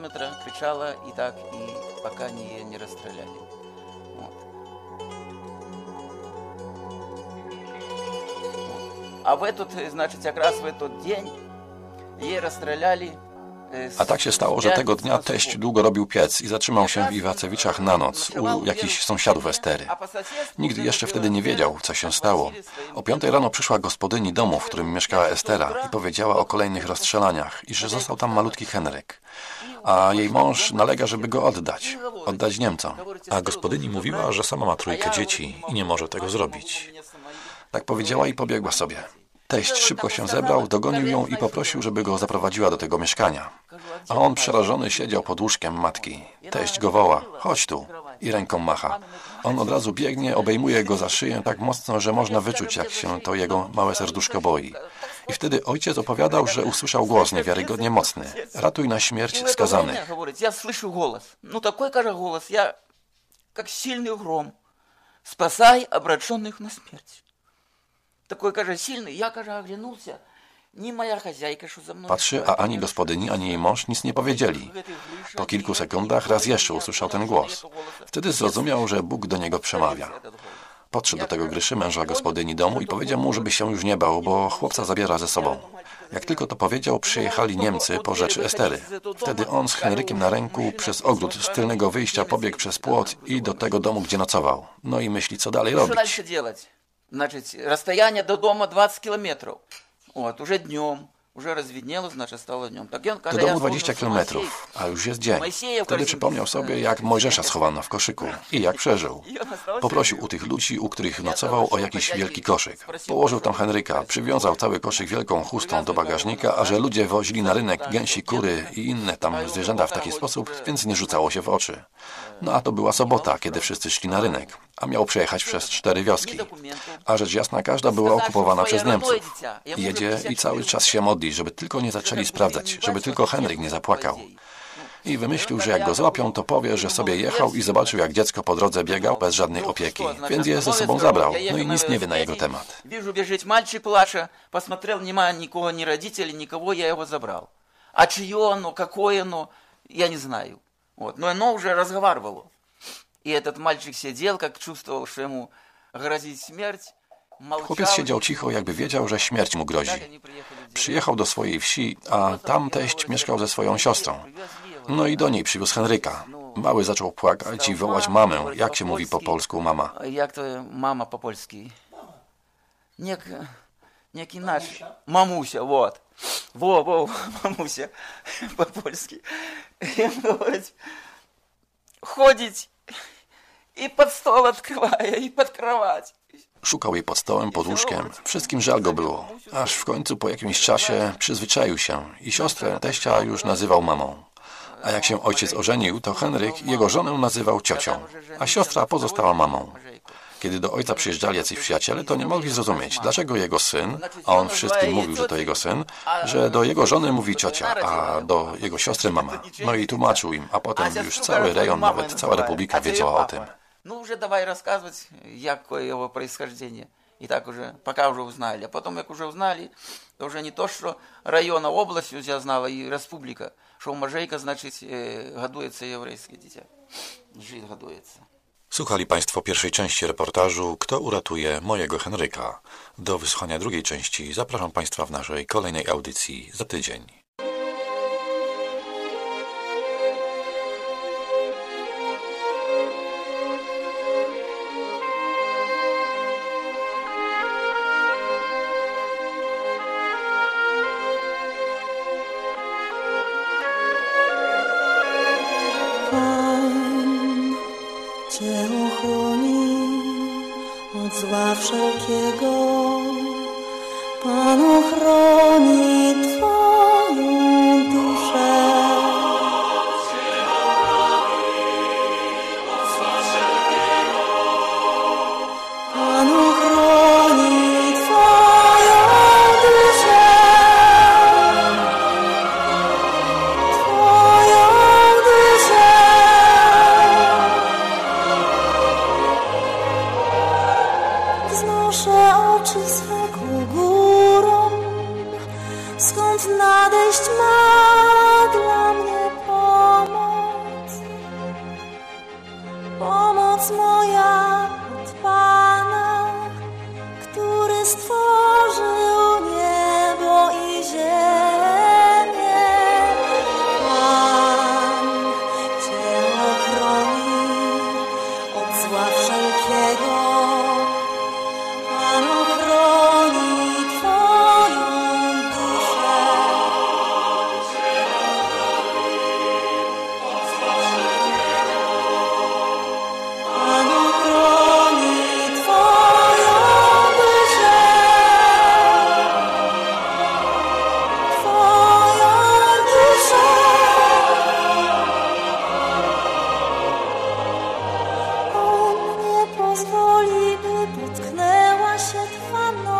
A tak się stało, że tego dnia teść długo robił piec i zatrzymał się w Iwacewiczach na noc u jakichś sąsiadów Estery. Nikt jeszcze wtedy nie wiedział, co się stało. O 5 rano przyszła gospodyni domu, w którym mieszkała Estera, i powiedziała o kolejnych rozstrzelaniach i że został tam malutki Henryk. A jej mąż nalega, żeby go oddać Niemcom. A gospodyni mówiła, że sama ma 3 dzieci i nie może tego zrobić. Tak powiedziała i pobiegła sobie. Teść szybko się zebrał, dogonił ją i poprosił, żeby go zaprowadziła do tego mieszkania. A on przerażony siedział pod łóżkiem matki. Teść go woła: chodź tu, i ręką macha. On od razu biegnie, obejmuje go za szyję tak mocno, że można wyczuć, jak się to jego małe serduszko boi. I wtedy ojciec opowiadał, że usłyszał głos niewiarygodnie mocny: ratuj na śmierć skazanych. Ja słyszę głos. No taki, każe głos, ja jak silny grom. Spasaj обреченных na śmierć. Такой, каже, сильный, я, каже, оглянулся, ни моя хозяйка, что за мной... Patrzy, a ani gospodyni, ani jej mąż nic nie powiedzieli. Po kilku sekundach raz jeszcze usłyszał ten głos. Wtedy zrozumiał, że Bóg do niego przemawia. Podszedł do tego Gryszy, męża gospodyni domu, i powiedział mu, żeby się już nie bał, bo chłopca zabiera ze sobą. Jak tylko to powiedział, przyjechali Niemcy po rzeczy Estery. Wtedy on z Henrykiem na ręku przez ogród z tylnego wyjścia pobiegł przez płot i do tego domu, gdzie nocował. No i myśli, co dalej robić. Значит, расстояние до дома 20 километров. Вот, уже днем. Уже развиднело, значит, stało dnią. Do domu 20 kilometrów, a już jest dzień. Wtedy przypomniał sobie, jak Mojżesza schowano w koszyku i jak przeżył. Poprosił u tych ludzi, u których nocował, o jakiś wielki koszyk. Położył tam Henryka, przywiązał cały koszyk wielką chustą do bagażnika, a że ludzie wozili na rynek gęsi, kury i inne tam zwierzęta w taki sposób, więc nie rzucało się w oczy. No a to była sobota, kiedy wszyscy szli na rynek, a miał przejechać przez 4 wioski. A rzecz jasna, każda była okupowana przez Niemców. Jedzie i cały czas się modli, żeby tylko nie zaczęli sprawdzać, żeby tylko Henryk nie zapłakał. I wymyślił, że jak go złapią, to powie, że sobie jechał i zobaczył, jak dziecko po drodze biegał bez żadnej opieki, więc je ze sobą zabrał. No i nic nie wie na jego temat. Widzę, бежит мальчик, плача, посмотрел, нема никого, ни родителей, никого, я его забрал. А чье оно, какое оно, я не знаю. Вот. Но оно уже разговаривало. И этот мальчик сидел, как чувствовал, что ему грозит смерть. Chłopiec siedział cicho, jakby wiedział, że śmierć mu grozi. Przyjechał do swojej wsi, a tam teść mieszkał ze swoją siostrą. No i do niej przywiózł Henryka. Mały zaczął płakać i wołać mamę. Jak się mówi po polsku mama? Jak to mama po polsku? Neki nasz. Mamusia, вот. Во, mamusia po polsku. Chodzić i pod stoł odkrywaje, i pod krawać. Szukał jej pod stołem, pod łóżkiem. Wszystkim żal go było. Aż w końcu po jakimś czasie przyzwyczaił się i siostrę teścia już nazywał mamą. A jak się ojciec ożenił, to Henryk jego żonę nazywał ciocią, a siostra pozostała mamą. Kiedy do ojca przyjeżdżali jacyś przyjaciele, to nie mogli zrozumieć, dlaczego jego syn, a on wszystkim mówił, że to jego syn, że do jego żony mówi ciocia, a do jego siostry mama. No i tłumaczył im, a potem już cały rejon, nawet cała republika wiedziała o tym. Ну, уже давай рассказывать, какое его происхождение. И так уже, пока уже узнали. А потом, как уже узнали, то уже не то, что район, а область уже знала, и республика, что у Можейка, значит, годуется еврейское дитя. Żyd годуется. Słuchali Państwo pierwszej części reportażu Kto uratuje mojego Henryka? Do wysłuchania drugiej części zapraszam Państwa w naszej kolejnej audycji za tydzień. Cię ochroni od zła wszelkiego. Pan ochroni Twoją duszę. Pan ochroni Twoją duszę. Twoją duszę. Wznoszę oczy swe ku górom, skąd nadejść ma dla mnie pomoc. Pomoc moja od Pana, który stworzył niebo i ziemię. Pan Cię ochroni od zła wszelkiego. Pan ochroni Twoją duszę. Pan ochroni Twoją duszę. Twoją duszę. On nie pozwoli, by potknęła się Twa noga.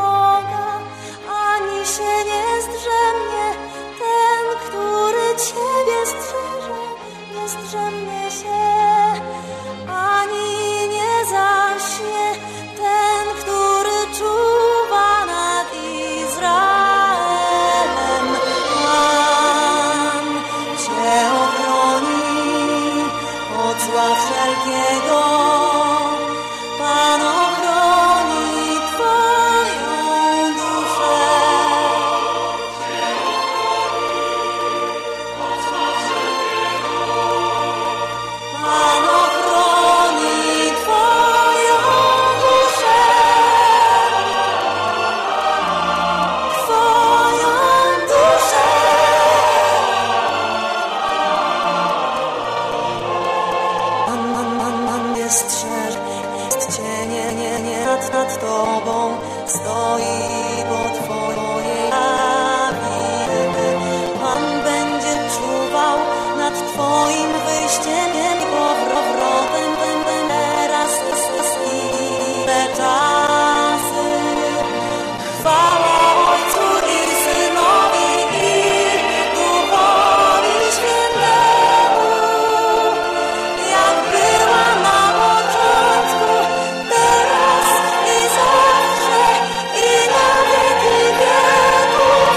stoi po Twojej ławie. Pan będzie czuwał nad Twoim wyjściem i powrotem. Teraz i te czasy. Chwała Ojcu i Synowi i Duchowi Świętemu, jak była na początku, teraz i zawsze, i na wieki wieków.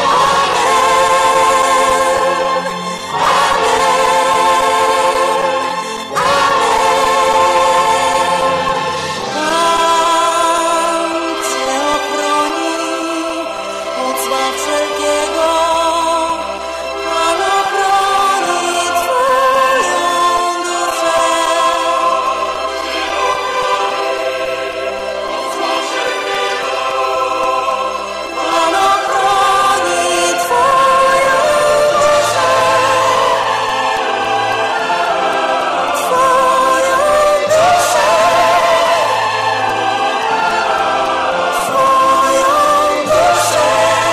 Amen. Pan Cię ochroni od zła wszelkiego. Pan ochroni Twoją duszę. Pan ochroni Twoją duszę. Twoją duszę. Twoją duszę.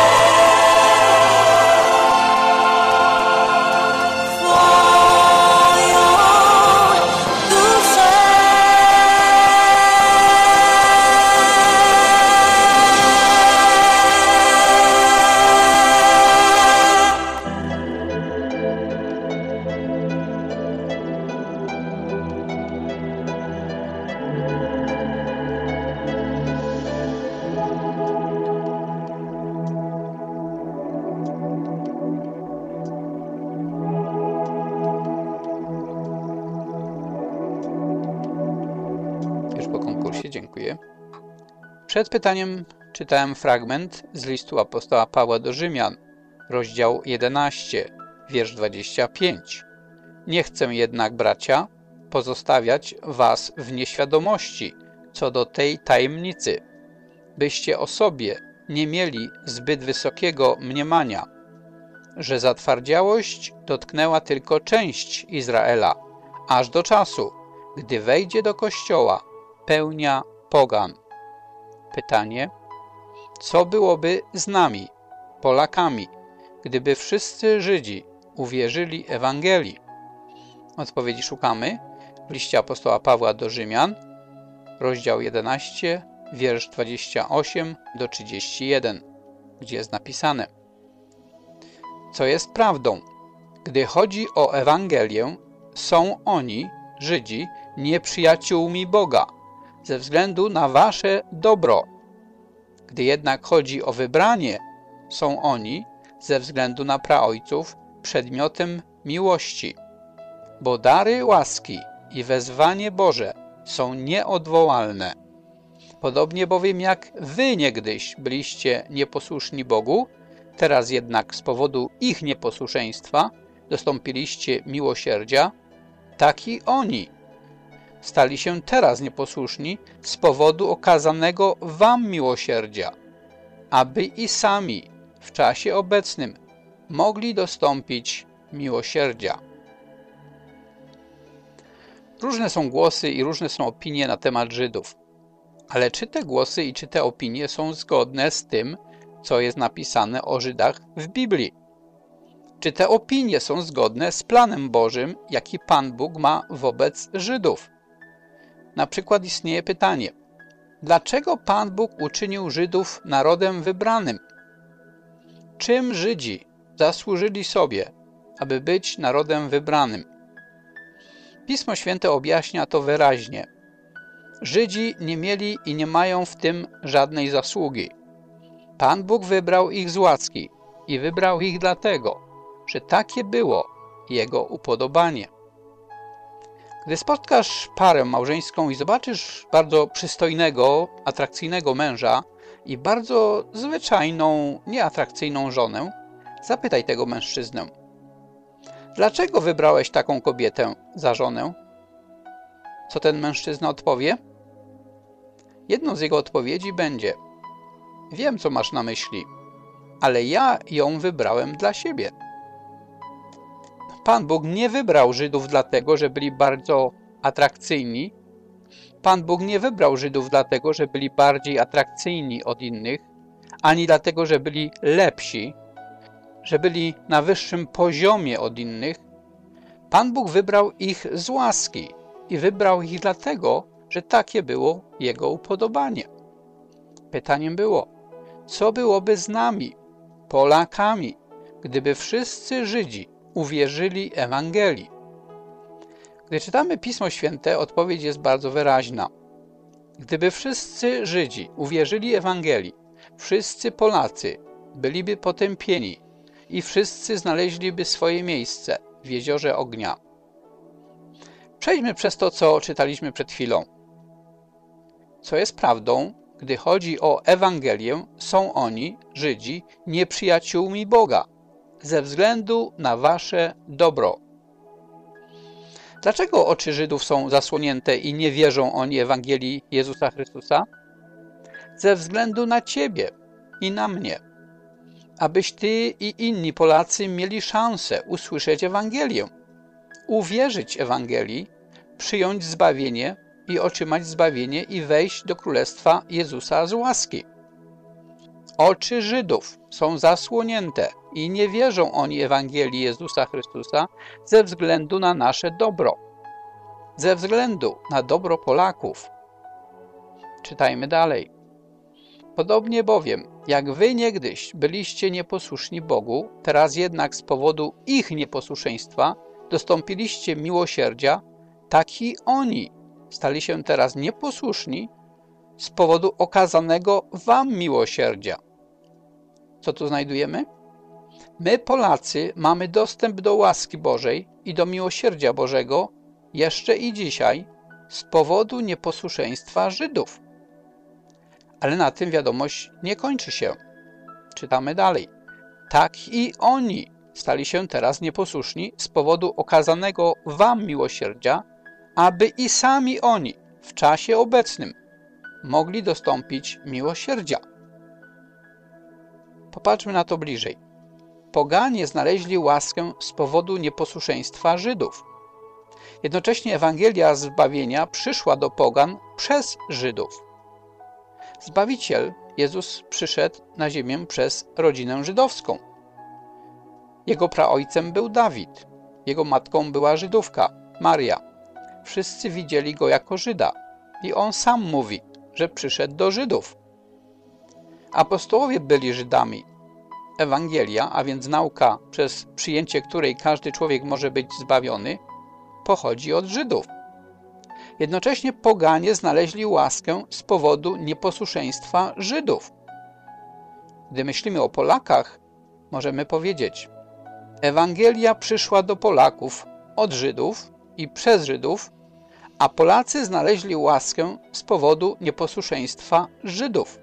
Już po konkursie, dziękuję. Przed pytaniem czytałem fragment z listu apostoła Pawła do Rzymian, rozdział 11, wiersz 25. Nie chcę jednak, bracia, pozostawiać was w nieświadomości co do tej tajemnicy, byście o sobie nie mieli zbyt wysokiego mniemania, że zatwardziałość dotknęła tylko część Izraela, aż do czasu, gdy wejdzie do Kościoła pełnia pogan. Pytanie: co byłoby z nami, Polakami, gdyby wszyscy Żydzi uwierzyli Ewangelii? Odpowiedzi szukamy w liście apostoła Pawła do Rzymian, rozdział 11, wiersz 28 do 31, gdzie jest napisane: co jest prawdą, gdy chodzi o Ewangelię, są oni, Żydzi, nieprzyjaciółmi Boga, ze względu na wasze dobro. Gdy jednak chodzi o wybranie, są oni, ze względu na praojców, przedmiotem miłości. Bo dary łaski i wezwanie Boże są nieodwołalne. Podobnie bowiem jak wy niegdyś byliście nieposłuszni Bogu, teraz jednak z powodu ich nieposłuszeństwa dostąpiliście miłosierdzia, tak i oni stali się teraz nieposłuszni z powodu okazanego wam miłosierdzia, aby i sami w czasie obecnym mogli dostąpić miłosierdzia. Różne są głosy i różne są opinie na temat Żydów. Ale czy te głosy i czy te opinie są zgodne z tym, co jest napisane o Żydach w Biblii? Czy te opinie są zgodne z planem Bożym, jaki Pan Bóg ma wobec Żydów? Na przykład istnieje pytanie: dlaczego Pan Bóg uczynił Żydów narodem wybranym? Czym Żydzi zasłużyli sobie, aby być narodem wybranym? Pismo Święte objaśnia to wyraźnie. Żydzi nie mieli i nie mają w tym żadnej zasługi. Pan Bóg wybrał ich z łaski i wybrał ich dlatego, że takie było Jego upodobanie. Gdy spotkasz parę małżeńską i zobaczysz bardzo przystojnego, atrakcyjnego męża i bardzo zwyczajną, nieatrakcyjną żonę, zapytaj tego mężczyznę: dlaczego wybrałeś taką kobietę za żonę? Co ten mężczyzna odpowie? Jedną z jego odpowiedzi będzie: wiem, co masz na myśli, ale ja ją wybrałem dla siebie. Pan Bóg nie wybrał Żydów dlatego, że byli bardzo atrakcyjni Pan Bóg nie wybrał Żydów dlatego, że byli bardziej atrakcyjni od innych, ani dlatego, że byli lepsi, że byli na wyższym poziomie od innych. Pan Bóg wybrał ich z łaski i wybrał ich dlatego, że takie było Jego upodobanie. Pytaniem było, co byłoby z nami, Polakami, gdyby wszyscy Żydzi uwierzyli Ewangelii? Gdy czytamy Pismo Święte, odpowiedź jest bardzo wyraźna. Gdyby wszyscy Żydzi uwierzyli Ewangelii, wszyscy Polacy byliby potępieni i wszyscy znaleźliby swoje miejsce w jeziorze ognia. Przejdźmy przez to, co czytaliśmy przed chwilą. Co jest prawdą, gdy chodzi o Ewangelię, są oni, Żydzi, nieprzyjaciółmi Boga ze względu na wasze dobro. Dlaczego oczy Żydów są zasłonięte i nie wierzą oni Ewangelii Jezusa Chrystusa? Ze względu na ciebie i na mnie, abyś ty i inni Polacy mieli szansę usłyszeć Ewangelię, uwierzyć Ewangelii, przyjąć zbawienie i otrzymać zbawienie i wejść do Królestwa Jezusa z łaski. Oczy Żydów są zasłonięte i nie wierzą oni Ewangelii Jezusa Chrystusa ze względu na nasze dobro, ze względu na dobro Polaków. Czytajmy dalej. Podobnie bowiem, jak wy niegdyś byliście nieposłuszni Bogu, teraz jednak z powodu ich nieposłuszeństwa dostąpiliście miłosierdzia, tak i oni stali się teraz nieposłuszni z powodu okazanego wam miłosierdzia. Co tu znajdujemy? My, Polacy, mamy dostęp do łaski Bożej i do miłosierdzia Bożego jeszcze i dzisiaj z powodu nieposłuszeństwa Żydów. Ale na tym wiadomość nie kończy się. Czytamy dalej. Tak i oni stali się teraz nieposłuszni z powodu okazanego wam miłosierdzia, aby i sami oni w czasie obecnym mogli dostąpić miłosierdzia. Popatrzmy na to bliżej. Poganie znaleźli łaskę z powodu nieposłuszeństwa Żydów. Jednocześnie Ewangelia zbawienia przyszła do pogan przez Żydów. Zbawiciel, Jezus, przyszedł na ziemię przez rodzinę żydowską. Jego praojcem był Dawid, jego matką była Żydówka, Maria. Wszyscy widzieli go jako Żyda i on sam mówi, że przyszedł do Żydów. Apostołowie byli Żydami. Ewangelia, a więc nauka, przez przyjęcie której każdy człowiek może być zbawiony, pochodzi od Żydów. Jednocześnie poganie znaleźli łaskę z powodu nieposłuszeństwa Żydów. Gdy myślimy o Polakach, możemy powiedzieć: Ewangelia przyszła do Polaków od Żydów i przez Żydów, a Polacy znaleźli łaskę z powodu nieposłuszeństwa Żydów.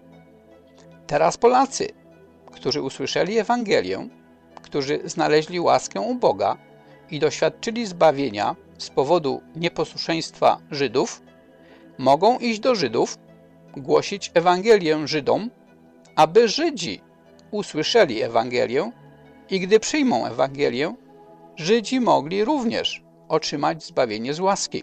Teraz Polacy, którzy usłyszeli Ewangelię, którzy znaleźli łaskę u Boga i doświadczyli zbawienia z powodu nieposłuszeństwa Żydów, mogą iść do Żydów, głosić Ewangelię Żydom, aby Żydzi usłyszeli Ewangelię i gdy przyjmą Ewangelię, Żydzi mogli również otrzymać zbawienie z łaski.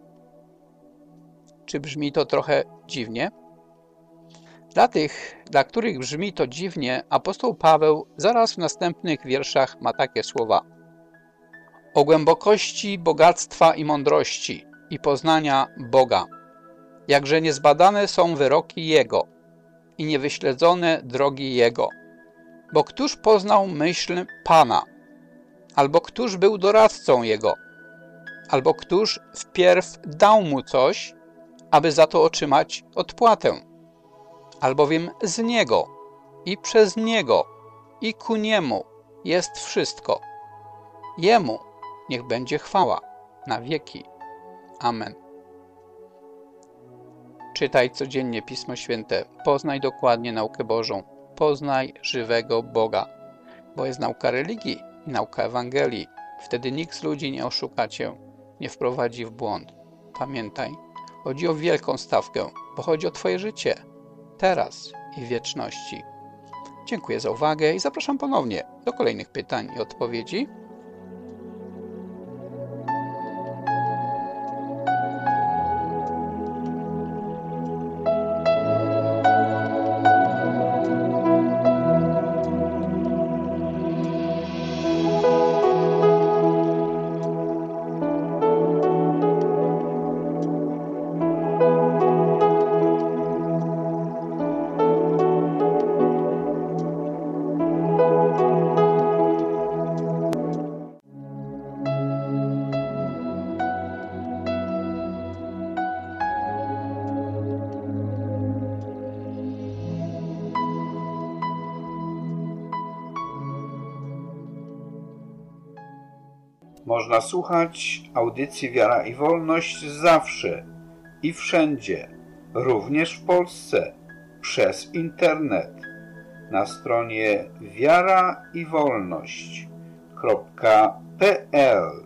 Czy brzmi to trochę dziwnie? Dla tych, dla których brzmi to dziwnie, apostoł Paweł zaraz w następnych wierszach ma takie słowa: o głębokości bogactwa i mądrości i poznania Boga, jakże niezbadane są wyroki Jego i niewyśledzone drogi Jego. Bo któż poznał myśl Pana? Albo któż był doradcą Jego? Albo któż wpierw dał Mu coś, aby za to otrzymać odpłatę? Albowiem z Niego i przez Niego i ku Niemu jest wszystko. Jemu niech będzie chwała na wieki. Amen. Czytaj codziennie Pismo Święte. Poznaj dokładnie naukę Bożą. Poznaj żywego Boga. Bo jest nauka religii i nauka Ewangelii. Wtedy nikt z ludzi nie oszuka cię, nie wprowadzi w błąd. Pamiętaj, chodzi o wielką stawkę, bo chodzi o twoje życie. Teraz i w wieczności. Dziękuję za uwagę i zapraszam ponownie do kolejnych pytań i odpowiedzi. Można słuchać audycji Wiara i Wolność zawsze i wszędzie, również w Polsce, przez internet, na stronie wiaraiwolność.pl.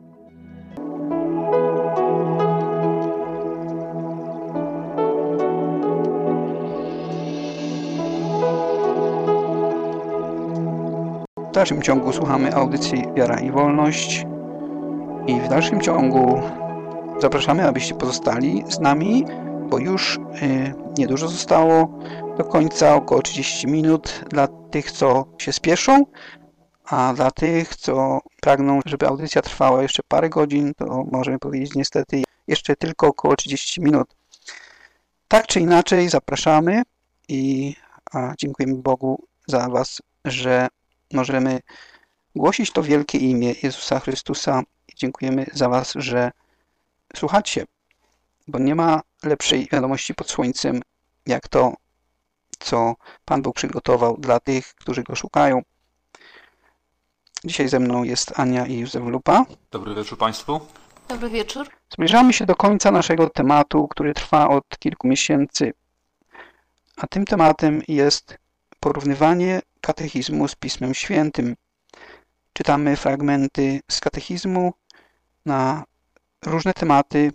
W dalszym ciągu słuchamy audycji Wiara i Wolność i w dalszym ciągu zapraszamy, abyście pozostali z nami, bo już niedużo zostało do końca, około 30 minut dla tych, co się spieszą, a dla tych, co pragną, żeby audycja trwała jeszcze parę godzin, to możemy powiedzieć niestety jeszcze tylko około 30 minut. Tak czy inaczej zapraszamy i dziękujemy Bogu za Was, że możemy głosić to wielkie imię Jezusa Chrystusa i dziękujemy za Was, że słuchacie, bo nie ma lepszej wiadomości pod słońcem, jak to, co Pan Bóg przygotował dla tych, którzy Go szukają. Dzisiaj ze mną jest Ania i Józef Lupa. Dobry wieczór Państwu. Dobry wieczór. Zbliżamy się do końca naszego tematu, który trwa od kilku miesięcy. A tym tematem jest porównywanie katechizmu z Pismem Świętym. Czytamy fragmenty z katechizmu na różne tematy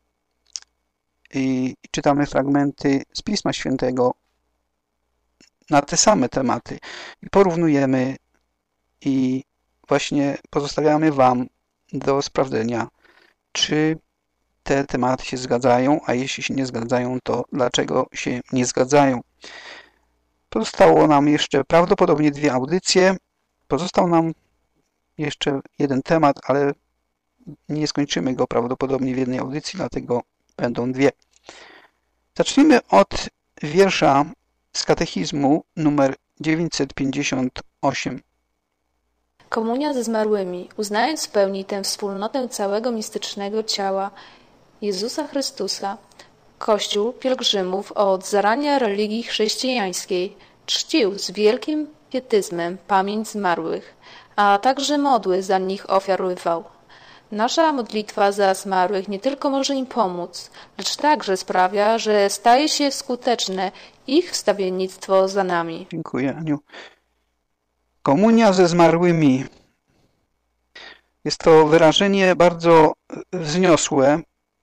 i czytamy fragmenty z Pisma Świętego na te same tematy. I porównujemy i właśnie pozostawiamy Wam do sprawdzenia, czy te tematy się zgadzają, a jeśli się nie zgadzają, to dlaczego się nie zgadzają. Pozostało nam jeszcze prawdopodobnie 2 audycje. Pozostał nam jeszcze jeden temat, ale nie skończymy go prawdopodobnie w jednej audycji, dlatego będą 2. Zacznijmy od wiersza z katechizmu numer 958. Komunia ze zmarłymi, uznając w pełni tę wspólnotę całego mistycznego ciała Jezusa Chrystusa, Kościół pielgrzymów od zarania religii chrześcijańskiej czcił z wielkim pietyzmem pamięć zmarłych, a także modły za nich ofiarowywał. Nasza modlitwa za zmarłych nie tylko może im pomóc, lecz także sprawia, że staje się skuteczne ich wstawiennictwo za nami. Dziękuję, Aniu. Komunia ze zmarłymi. Jest to wyrażenie bardzo wzniosłe,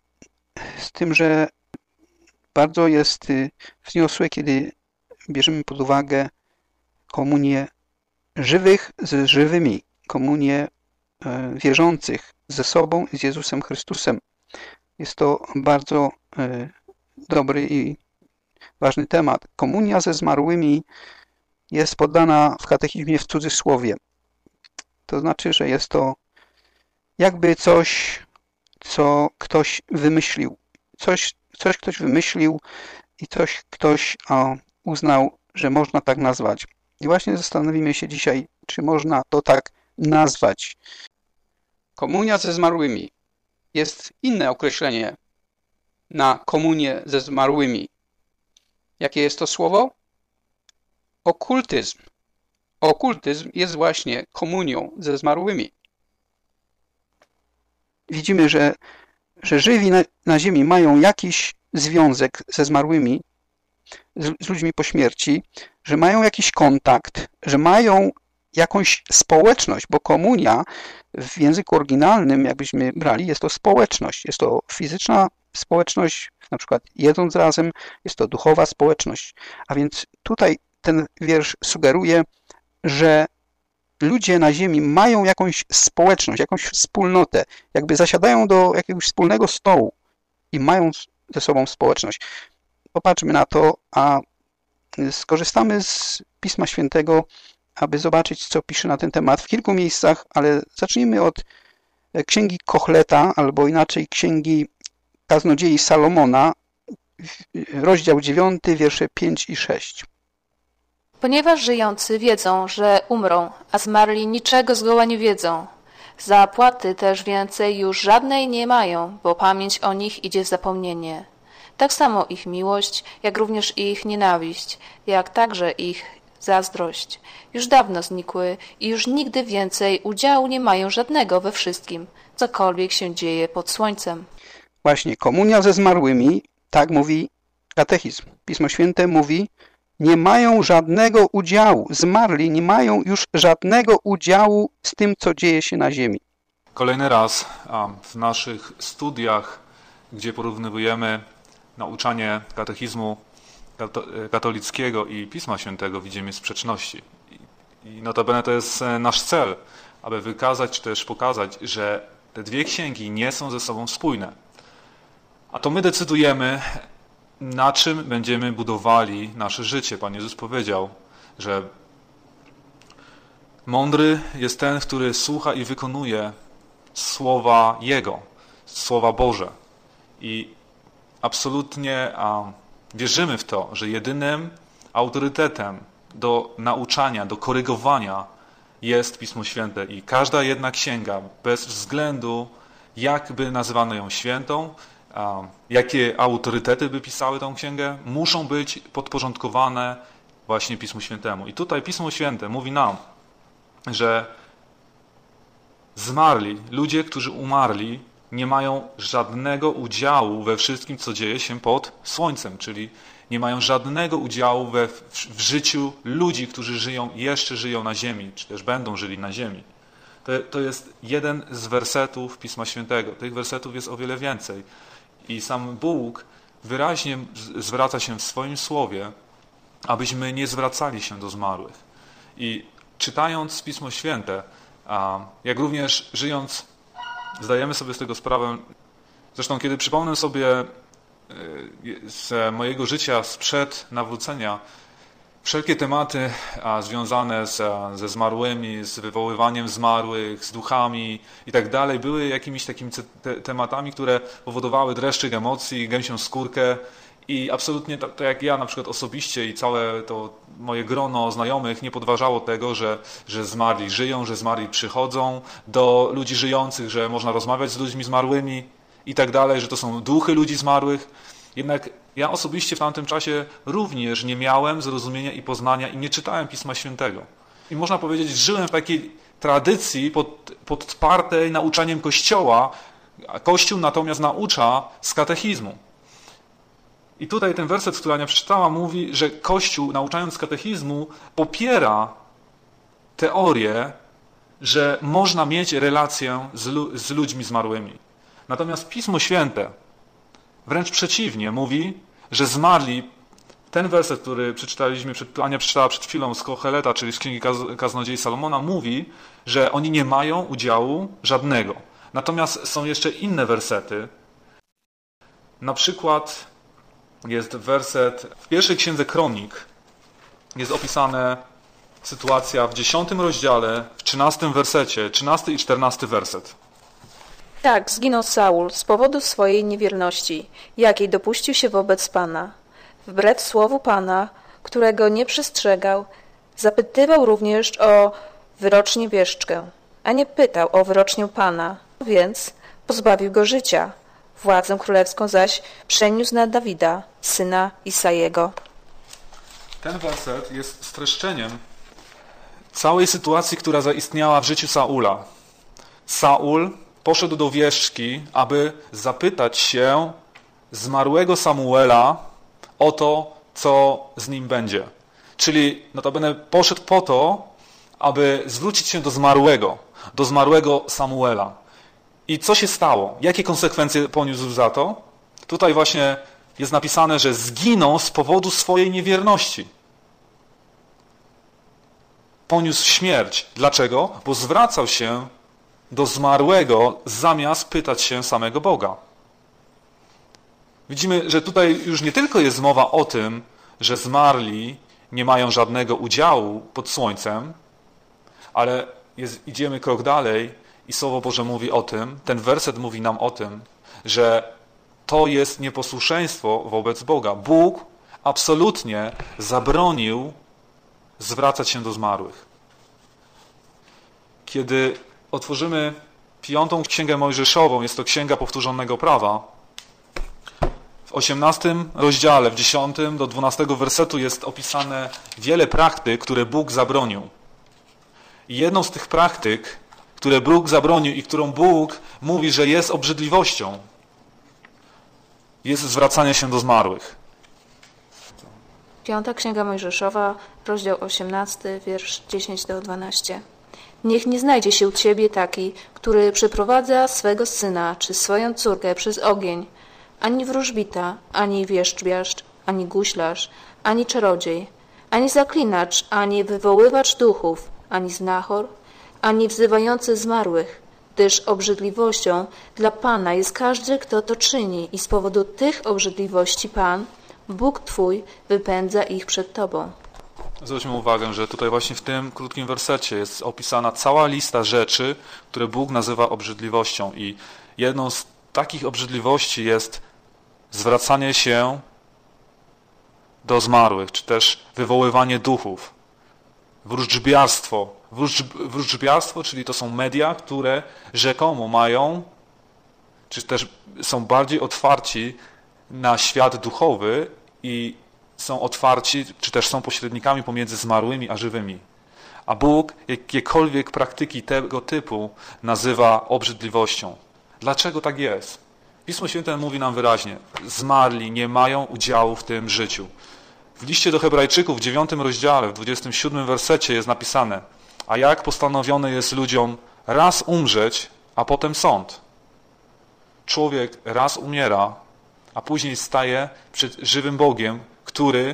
z tym, że bardzo jest wzniosłe, kiedy bierzemy pod uwagę komunię żywych z żywymi, komunię wierzących ze sobą i z Jezusem Chrystusem. Jest to bardzo dobry i ważny temat. Komunia ze zmarłymi jest podana w katechizmie w cudzysłowie. To znaczy, że jest to jakby coś, co ktoś wymyślił. Coś ktoś wymyślił i coś ktoś uznał, że można tak nazwać. I właśnie zastanowimy się dzisiaj, czy można to tak nazwać. Komunia ze zmarłymi. Jest inne określenie na komunię ze zmarłymi. Jakie jest to słowo? Okultyzm. Okultyzm jest właśnie komunią ze zmarłymi. Widzimy, że żywi na ziemi mają jakiś związek ze zmarłymi, z ludźmi po śmierci, że mają jakiś kontakt, że mają jakąś społeczność, bo komunia w języku oryginalnym, jakbyśmy brali, jest to społeczność. Jest to fizyczna społeczność, na przykład jedząc razem, jest to duchowa społeczność. A więc tutaj ten wiersz sugeruje, że ludzie na ziemi mają jakąś społeczność, jakąś wspólnotę, jakby zasiadają do jakiegoś wspólnego stołu i mają ze sobą społeczność. Popatrzmy na to, a skorzystamy z Pisma Świętego, aby zobaczyć, co pisze na ten temat w kilku miejscach, ale zacznijmy od Księgi Kochleta, albo inaczej Księgi Kaznodziei Salomona, rozdział 9, wiersze 5 i 6. Ponieważ żyjący wiedzą, że umrą, a zmarli niczego zgoła nie wiedzą. Zapłaty też więcej już żadnej nie mają, bo pamięć o nich idzie w zapomnienie. Tak samo ich miłość, jak również ich nienawiść, jak także ich zazdrość. Już dawno znikły i już nigdy więcej udziału nie mają żadnego we wszystkim, cokolwiek się dzieje pod słońcem. Właśnie komunia ze zmarłymi, tak mówi katechizm. Pismo Święte mówi, nie mają żadnego udziału. Zmarli nie mają już żadnego udziału z tym, co dzieje się na ziemi. Kolejny raz w naszych studiach, gdzie porównujemy nauczanie katechizmu katolickiego i Pisma Świętego, widzimy sprzeczności. I notabene to jest nasz cel, aby wykazać czy też pokazać, że te dwie księgi nie są ze sobą spójne. A to my decydujemy, na czym będziemy budowali nasze życie. Pan Jezus powiedział, że mądry jest ten, który słucha i wykonuje słowa Jego, słowa Boże. I absolutnie wierzymy w to, że jedynym autorytetem do nauczania, do korygowania jest Pismo Święte. I każda jedna księga, bez względu jakby nazywano ją świętą, jakie autorytety by pisały tą księgę, muszą być podporządkowane właśnie Pismu Świętemu. I tutaj Pismo Święte mówi nam, że zmarli, ludzie, którzy umarli, nie mają żadnego udziału we wszystkim, co dzieje się pod słońcem, czyli nie mają żadnego udziału w życiu ludzi, którzy jeszcze żyją na ziemi, czy też będą żyli na ziemi. To jest jeden z wersetów Pisma Świętego. Tych wersetów jest o wiele więcej. I sam Bóg wyraźnie zwraca się w swoim słowie, abyśmy nie zwracali się do zmarłych. I czytając Pismo Święte, jak również żyjąc, zdajemy sobie z tego sprawę. Zresztą kiedy przypomnę sobie z mojego życia sprzed nawrócenia, wszelkie tematy związane ze zmarłymi, z wywoływaniem zmarłych, z duchami i tak dalej, były jakimiś takimi tematami, które powodowały dreszczyk emocji, gęsią skórkę i absolutnie to jak ja na przykład osobiście i całe to moje grono znajomych nie podważało tego, że zmarli żyją, że zmarli przychodzą do ludzi żyjących, że można rozmawiać z ludźmi zmarłymi i tak dalej, że to są duchy ludzi zmarłych. Jednak ja osobiście w tamtym czasie również nie miałem zrozumienia i poznania i nie czytałem Pisma Świętego. I można powiedzieć, że żyłem w takiej tradycji podpartej nauczaniem Kościoła, a Kościół natomiast naucza z katechizmu. I tutaj ten werset, który Ania przeczytała, mówi, że Kościół, nauczając z katechizmu, popiera teorię, że można mieć relację z ludźmi zmarłymi. Natomiast Pismo Święte wręcz przeciwnie, mówi, że zmarli, ten werset, który Ania przeczytała przed chwilą z Koheleta, czyli z Księgi Kaznodziei Salomona, mówi, że oni nie mają udziału żadnego. Natomiast są jeszcze inne wersety. Na przykład jest werset w pierwszej Księdze Kronik, jest opisana sytuacja w 10 rozdziale, w 13 wersecie, 13 i 14 werset. Tak, zginął Saul z powodu swojej niewierności, jakiej dopuścił się wobec Pana. Wbrew słowu Pana, którego nie przestrzegał, zapytywał również o wyrocznię wieszczkę, a nie pytał o wyrocznię Pana, więc pozbawił go życia. Władzę królewską zaś przeniósł na Dawida, syna Isajego. Ten werset jest streszczeniem całej sytuacji, która zaistniała w życiu Saula. Saul poszedł do wieszczki, aby zapytać się zmarłego Samuela o to, co z nim będzie. Czyli notabene poszedł po to, aby zwrócić się do zmarłego Samuela. I co się stało? Jakie konsekwencje poniósł za to? Tutaj właśnie jest napisane, że zginął z powodu swojej niewierności. Poniósł śmierć. Dlaczego? Bo zwracał się do zmarłego, zamiast pytać się samego Boga. Widzimy, że tutaj już nie tylko jest mowa o tym, że zmarli nie mają żadnego udziału pod słońcem, ale idziemy krok dalej i Słowo Boże mówi o tym, ten werset mówi nam o tym, że to jest nieposłuszeństwo wobec Boga. Bóg absolutnie zabronił zwracać się do zmarłych. Kiedy otworzymy 5. Księgę Mojżeszową, jest to Księga Powtórzonego Prawa, W 18 rozdziale, w 10 do 12 wersetu jest opisane wiele praktyk, które Bóg zabronił. I jedną z tych praktyk, które Bóg zabronił i którą Bóg mówi, że jest obrzydliwością, jest zwracanie się do zmarłych. 5 Księga Mojżeszowa, rozdział 18, wiersz 10 do 12. Niech nie znajdzie się u ciebie taki, który przeprowadza swego syna czy swoją córkę przez ogień, ani wróżbita, ani wieszczbiarz, ani guślarz, ani czarodziej, ani zaklinacz, ani wywoływacz duchów, ani znachor, ani wzywający zmarłych, gdyż obrzydliwością dla Pana jest każdy, kto to czyni i z powodu tych obrzydliwości Pan, Bóg Twój, wypędza ich przed Tobą. Zwróćmy uwagę, że tutaj właśnie w tym krótkim wersecie jest opisana cała lista rzeczy, które Bóg nazywa obrzydliwością i jedną z takich obrzydliwości jest zwracanie się do zmarłych, czy też wywoływanie duchów, wróżbiarstwo. Wróżbiarstwo, czyli to są media, które rzekomo mają, czy też są bardziej otwarci na świat duchowy i są otwarci, czy też są pośrednikami pomiędzy zmarłymi a żywymi. A Bóg jakiekolwiek praktyki tego typu nazywa obrzydliwością. Dlaczego tak jest? Pismo Święte mówi nam wyraźnie, zmarli nie mają udziału w tym życiu. W liście do Hebrajczyków w 9 rozdziale, w 27 wersecie jest napisane, a jak postanowione jest ludziom raz umrzeć, a potem sąd. Człowiek raz umiera, a później staje przed żywym Bogiem, który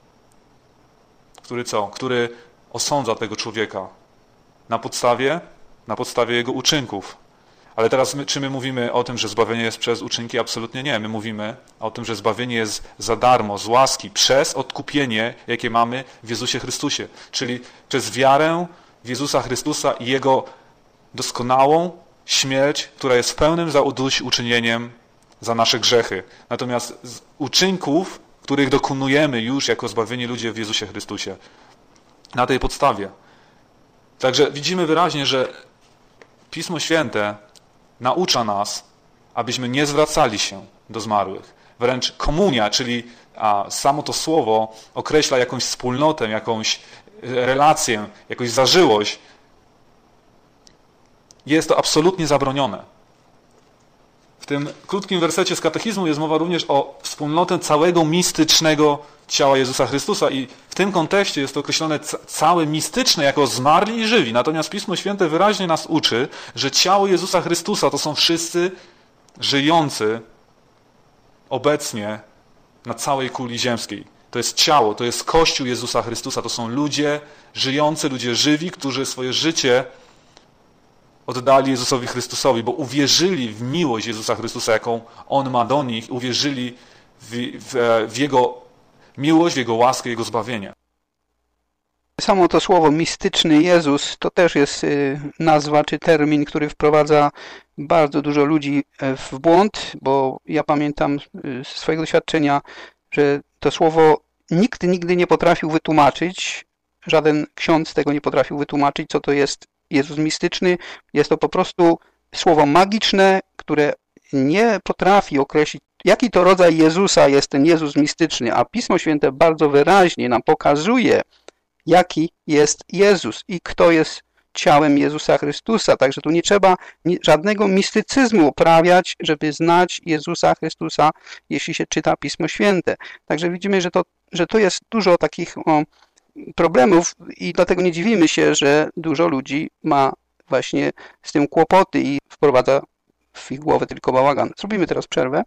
osądza tego człowieka na podstawie jego uczynków. Ale teraz czy my mówimy o tym, że zbawienie jest przez uczynki? Absolutnie nie. My mówimy o tym, że zbawienie jest za darmo, z łaski, przez odkupienie, jakie mamy w Jezusie Chrystusie. Czyli przez wiarę w Jezusa Chrystusa i Jego doskonałą śmierć, która jest pełnym zadośćuczynieniem za nasze grzechy. Natomiast z uczynków, których dokonujemy już jako zbawieni ludzie w Jezusie Chrystusie. Na tej podstawie. Także widzimy wyraźnie, że Pismo Święte naucza nas, abyśmy nie zwracali się do zmarłych. Wręcz komunia, czyli samo to słowo określa jakąś wspólnotę, jakąś relację, jakąś zażyłość. Jest to absolutnie zabronione. W tym krótkim wersecie z katechizmu jest mowa również o wspólnotę całego mistycznego ciała Jezusa Chrystusa i w tym kontekście jest to określone całe mistyczne jako zmarli i żywi. Natomiast Pismo Święte wyraźnie nas uczy, że ciało Jezusa Chrystusa to są wszyscy żyjący obecnie na całej kuli ziemskiej. To jest ciało, to jest Kościół Jezusa Chrystusa, to są ludzie żyjący, ludzie żywi, którzy swoje życie oddali Jezusowi Chrystusowi, bo uwierzyli w miłość Jezusa Chrystusa, jaką On ma do nich, uwierzyli w Jego miłość, w Jego łaskę, Jego zbawienie. Samo to słowo mistyczny Jezus to też jest nazwa czy termin, który wprowadza bardzo dużo ludzi w błąd, bo ja pamiętam z swojego doświadczenia, że to słowo nikt nigdy nie potrafił wytłumaczyć, żaden ksiądz tego nie potrafił wytłumaczyć, co to jest Jezus mistyczny. Jest to po prostu słowo magiczne, które nie potrafi określić, jaki to rodzaj Jezusa jest ten Jezus mistyczny, a Pismo Święte bardzo wyraźnie nam pokazuje, jaki jest Jezus i kto jest ciałem Jezusa Chrystusa. Także tu nie trzeba żadnego mistycyzmu uprawiać, żeby znać Jezusa Chrystusa, jeśli się czyta Pismo Święte. Także widzimy, że to jest dużo takich problemów i dlatego nie dziwimy się, że dużo ludzi ma właśnie z tym kłopoty i wprowadza w ich głowę tylko bałagan. Zrobimy teraz przerwę.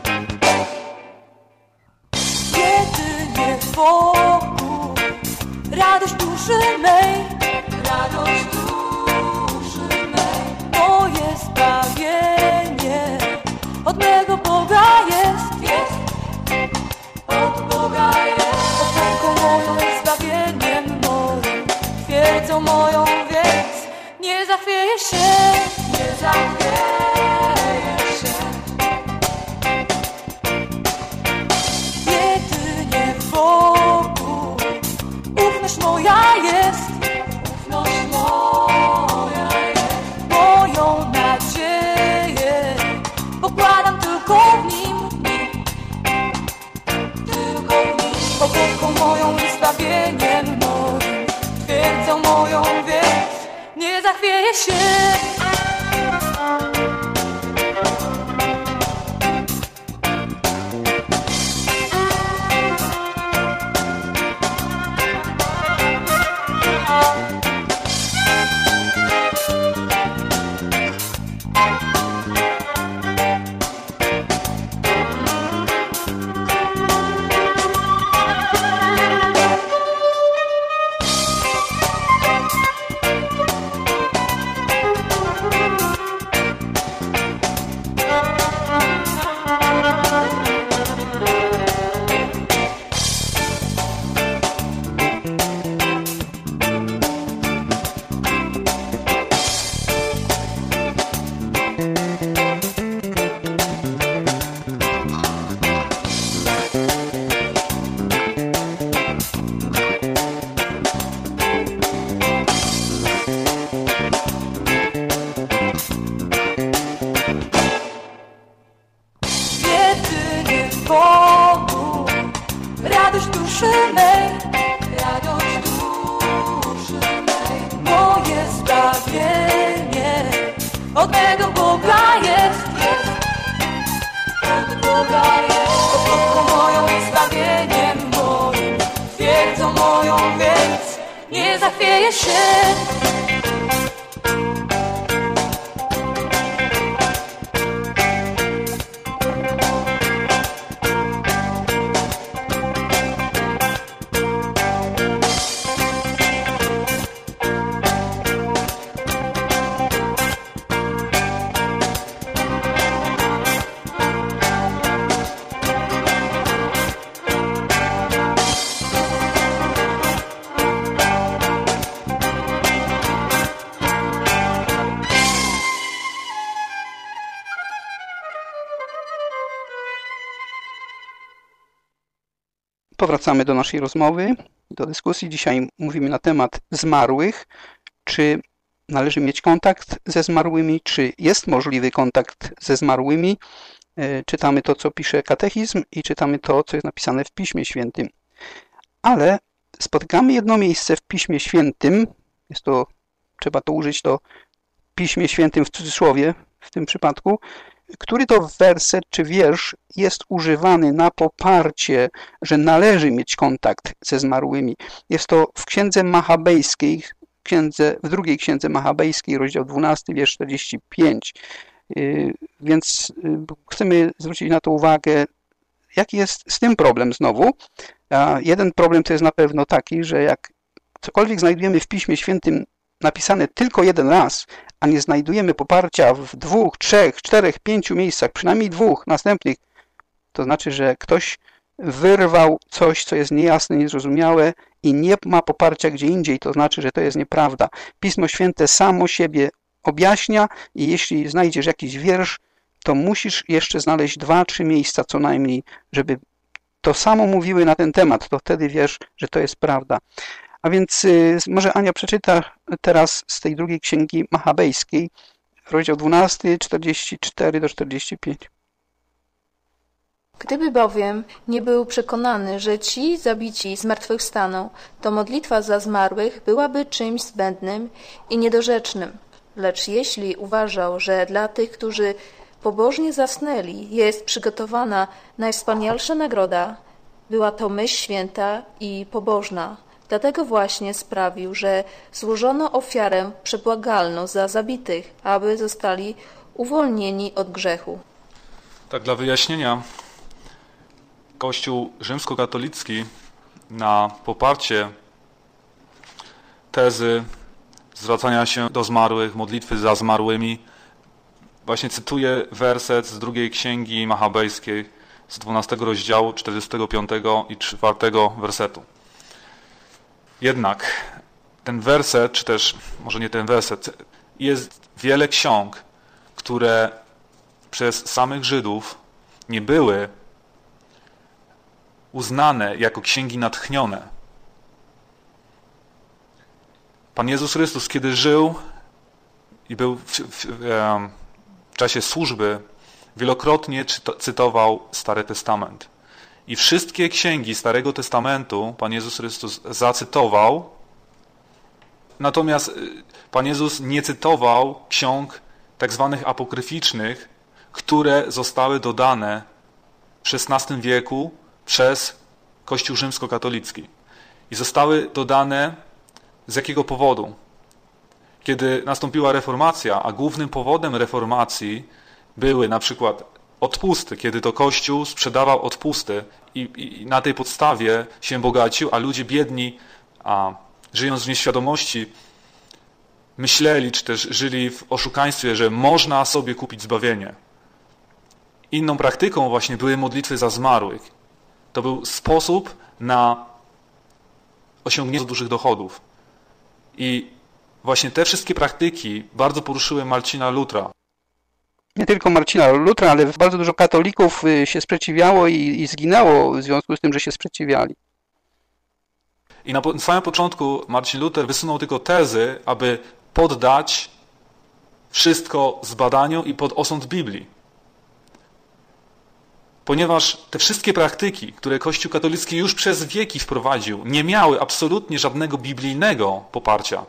Jedynie wokół się, nie zachwieje się. Jedynie w Bogu ufność moja jest, ufność moja jest. Moją nadzieję pokładam tylko w Nim, tylko w Nim. Opórką moją i zbawieniem moim, twierdzą moją, więc nie zachwieje się. Jedynie w Bogu radość duszy mej, radość duszy mej. Moje zbawienie od mego Boga jest, od Boga jest. Opórką moją i zbawieniem moim, twierdzą moją, więc nie zachwieje się. Powracamy do naszej rozmowy, do dyskusji. Dzisiaj mówimy na temat zmarłych. Czy należy mieć kontakt ze zmarłymi? Czy jest możliwy kontakt ze zmarłymi? Czytamy to, co pisze katechizm i czytamy to, co jest napisane w Piśmie Świętym. Ale spotykamy jedno miejsce w Piśmie Świętym. Trzeba to użyć to Piśmie Świętym w cudzysłowie w tym przypadku, który to werset czy wiersz jest używany na poparcie, że należy mieć kontakt ze zmarłymi. Jest to w Księdze Machabejskiej, w drugiej Księdze Machabejskiej, rozdział 12, wiersz 45. Więc chcemy zwrócić na to uwagę, jaki jest z tym problem znowu. Jeden problem to jest na pewno taki, że jak cokolwiek znajdujemy w Piśmie Świętym napisane tylko jeden raz, a nie znajdujemy poparcia w 2, 3, 4, 5 miejscach, przynajmniej 2 następnych, to znaczy, że ktoś wyrwał coś, co jest niejasne, niezrozumiałe i nie ma poparcia gdzie indziej, to znaczy, że to jest nieprawda. Pismo Święte samo siebie objaśnia i jeśli znajdziesz jakiś wiersz, to musisz jeszcze znaleźć 2, 3 miejsca co najmniej, żeby to samo mówiły na ten temat, to wtedy wiesz, że to jest prawda. A więc może Ania przeczyta teraz z tej drugiej księgi machabejskiej, rozdział 12, 44 do 45. Gdyby bowiem nie był przekonany, że ci zabici zmartwychwstaną, to modlitwa za zmarłych byłaby czymś zbędnym i niedorzecznym. Lecz jeśli uważał, że dla tych, którzy pobożnie zasnęli, jest przygotowana najwspanialsza nagroda, była to myśl święta i pobożna. Dlatego właśnie sprawił, że złożono ofiarę przebłagalną za zabitych, aby zostali uwolnieni od grzechu. Tak, dla wyjaśnienia, Kościół rzymskokatolicki na poparcie tezy zwracania się do zmarłych, modlitwy za zmarłymi, właśnie cytuje werset z drugiej księgi machabejskiej z 12 rozdziału 45 i 4 wersetu. Jednak ten werset, czy też może nie ten werset, Jest wiele ksiąg, które przez samych Żydów nie były uznane jako księgi natchnione. Pan Jezus Chrystus, kiedy żył i był w czasie służby, wielokrotnie cytował Stary Testament. I wszystkie księgi Starego Testamentu Pan Jezus Chrystus zacytował, natomiast Pan Jezus nie cytował ksiąg tak zwanych apokryficznych, które zostały dodane w XVI wieku przez Kościół rzymskokatolicki. I zostały dodane z jakiego powodu? Kiedy nastąpiła reformacja, a głównym powodem reformacji były na przykład odpusty, kiedy to Kościół sprzedawał odpusty i na tej podstawie się bogacił, a ludzie biedni, żyjąc w nieświadomości, myśleli, czy też żyli w oszukaństwie, że można sobie kupić zbawienie. Inną praktyką właśnie były modlitwy za zmarłych. To był sposób na osiągnięcie dużych dochodów. I właśnie te wszystkie praktyki bardzo poruszyły Marcina Lutra. Nie tylko Marcina Lutra, ale bardzo dużo katolików się sprzeciwiało i zginęło w związku z tym, że się sprzeciwiali. I na samym początku Marcin Luther wysunął tylko tezy, aby poddać wszystko zbadaniu i pod osąd Biblii. Ponieważ te wszystkie praktyki, które Kościół katolicki już przez wieki wprowadził, nie miały absolutnie żadnego biblijnego poparcia.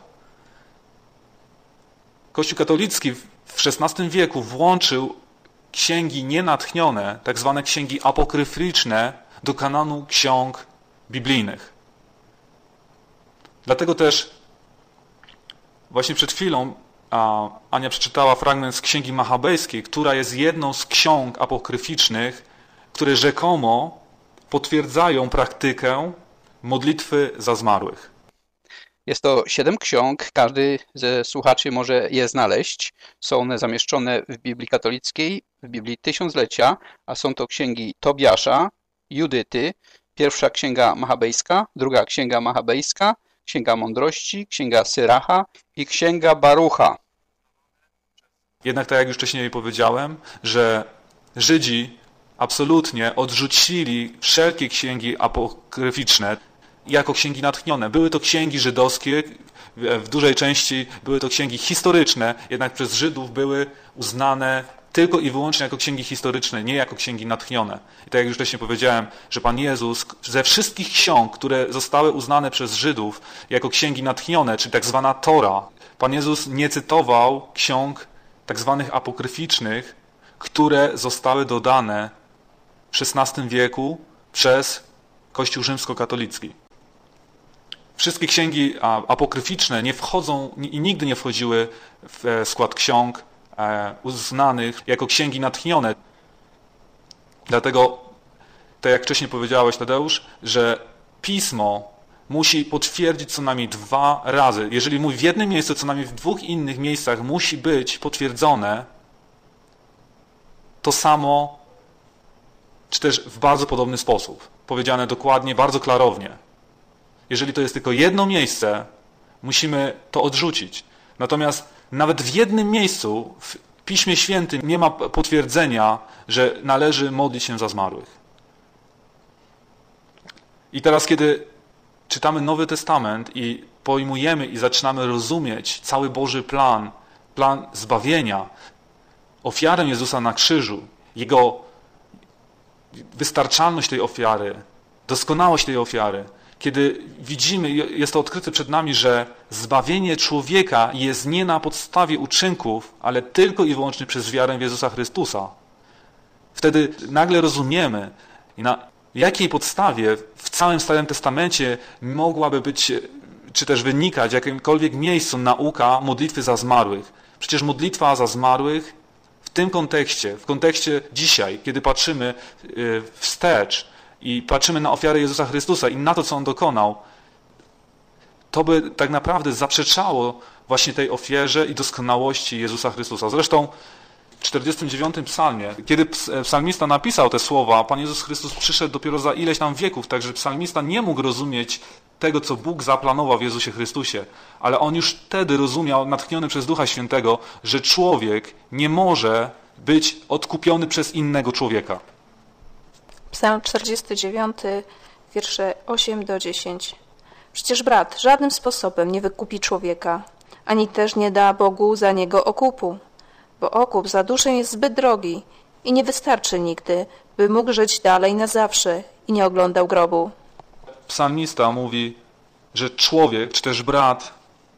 Kościół katolicki w XVI wieku włączył księgi nienatchnione, tak zwane księgi apokryficzne, do kanonu ksiąg biblijnych. Dlatego też właśnie przed chwilą Ania przeczytała fragment z Księgi Machabejskiej, która jest jedną z ksiąg apokryficznych, które rzekomo potwierdzają praktykę modlitwy za zmarłych. Jest to 7 ksiąg, każdy ze słuchaczy może je znaleźć. Są one zamieszczone w Biblii katolickiej, w Biblii Tysiąclecia, a są to księgi Tobiasza, Judyty, pierwsza księga Machabejska, druga księga Machabejska, księga Mądrości, księga Syracha i księga Barucha. Jednak tak jak już wcześniej powiedziałem, że Żydzi absolutnie odrzucili wszelkie księgi apokryficzne jako księgi natchnione. Były to księgi żydowskie, w dużej części były to księgi historyczne, jednak przez Żydów były uznane tylko i wyłącznie jako księgi historyczne, nie jako księgi natchnione. I tak jak już wcześniej powiedziałem, że Pan Jezus ze wszystkich ksiąg, które zostały uznane przez Żydów jako księgi natchnione, czyli tak zwana Tora, Pan Jezus nie cytował ksiąg tak zwanych apokryficznych, które zostały dodane w XVI wieku przez Kościół rzymskokatolicki. Wszystkie księgi apokryficzne nie wchodzą i nigdy nie wchodziły w skład ksiąg uznanych jako księgi natchnione. Dlatego, tak jak wcześniej powiedziałeś, Tadeusz, że Pismo musi potwierdzić co najmniej 2 razy. Jeżeli mówi w jednym miejscu, co najmniej w 2 innych miejscach musi być potwierdzone to samo, czy też w bardzo podobny sposób. Powiedziane dokładnie, bardzo klarownie. Jeżeli to jest tylko jedno miejsce, musimy to odrzucić. Natomiast nawet w jednym miejscu w Piśmie Świętym nie ma potwierdzenia, że należy modlić się za zmarłych. I teraz, kiedy czytamy Nowy Testament i pojmujemy i zaczynamy rozumieć cały Boży plan zbawienia, ofiarę Jezusa na krzyżu, Jego wystarczalność tej ofiary, doskonałość tej ofiary, kiedy widzimy, jest to odkryte przed nami, że zbawienie człowieka jest nie na podstawie uczynków, ale tylko i wyłącznie przez wiarę w Jezusa Chrystusa. Wtedy nagle rozumiemy, na jakiej podstawie w całym Starym Testamencie mogłaby być, czy też wynikać w jakimkolwiek miejscu nauka modlitwy za zmarłych. Przecież modlitwa za zmarłych w tym kontekście, w kontekście dzisiaj, kiedy patrzymy wstecz i patrzymy na ofiarę Jezusa Chrystusa i na to, co On dokonał, to by tak naprawdę zaprzeczało właśnie tej ofierze i doskonałości Jezusa Chrystusa. Zresztą w 49 psalmie, kiedy psalmista napisał te słowa, Pan Jezus Chrystus przyszedł dopiero za ileś tam wieków, także psalmista nie mógł rozumieć tego, co Bóg zaplanował w Jezusie Chrystusie. Ale on już wtedy rozumiał, natchniony przez Ducha Świętego, że człowiek nie może być odkupiony przez innego człowieka. Psalm 49, wiersze 8 do 10. Przecież brat żadnym sposobem nie wykupi człowieka, ani też nie da Bogu za niego okupu, bo okup za duszę jest zbyt drogi i nie wystarczy nigdy, by mógł żyć dalej na zawsze i nie oglądał grobu. Psalmista mówi, że człowiek, czy też brat,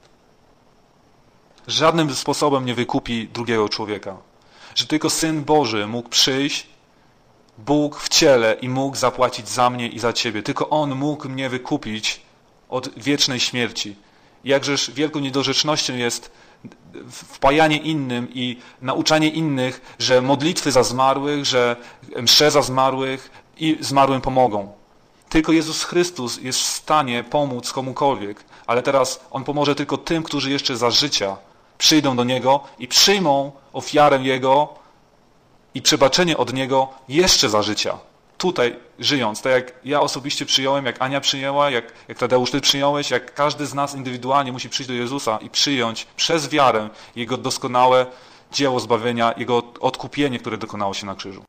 żadnym sposobem nie wykupi drugiego człowieka. Że tylko Syn Boży mógł przyjść, Bóg w ciele i mógł zapłacić za mnie i za ciebie. Tylko On mógł mnie wykupić od wiecznej śmierci. Jakżeż wielką niedorzecznością jest wpajanie innym i nauczanie innych, że modlitwy za zmarłych, że msze za zmarłych i zmarłym pomogą. Tylko Jezus Chrystus jest w stanie pomóc komukolwiek, ale teraz On pomoże tylko tym, którzy jeszcze za życia przyjdą do Niego i przyjmą ofiarę Jego i przebaczenie od Niego jeszcze za życia. Tutaj żyjąc, tak jak ja osobiście przyjąłem, jak Ania przyjęła, jak Tadeusz ty przyjąłeś, jak każdy z nas indywidualnie musi przyjść do Jezusa i przyjąć przez wiarę Jego doskonałe dzieło zbawienia, Jego odkupienie, które dokonało się na krzyżu.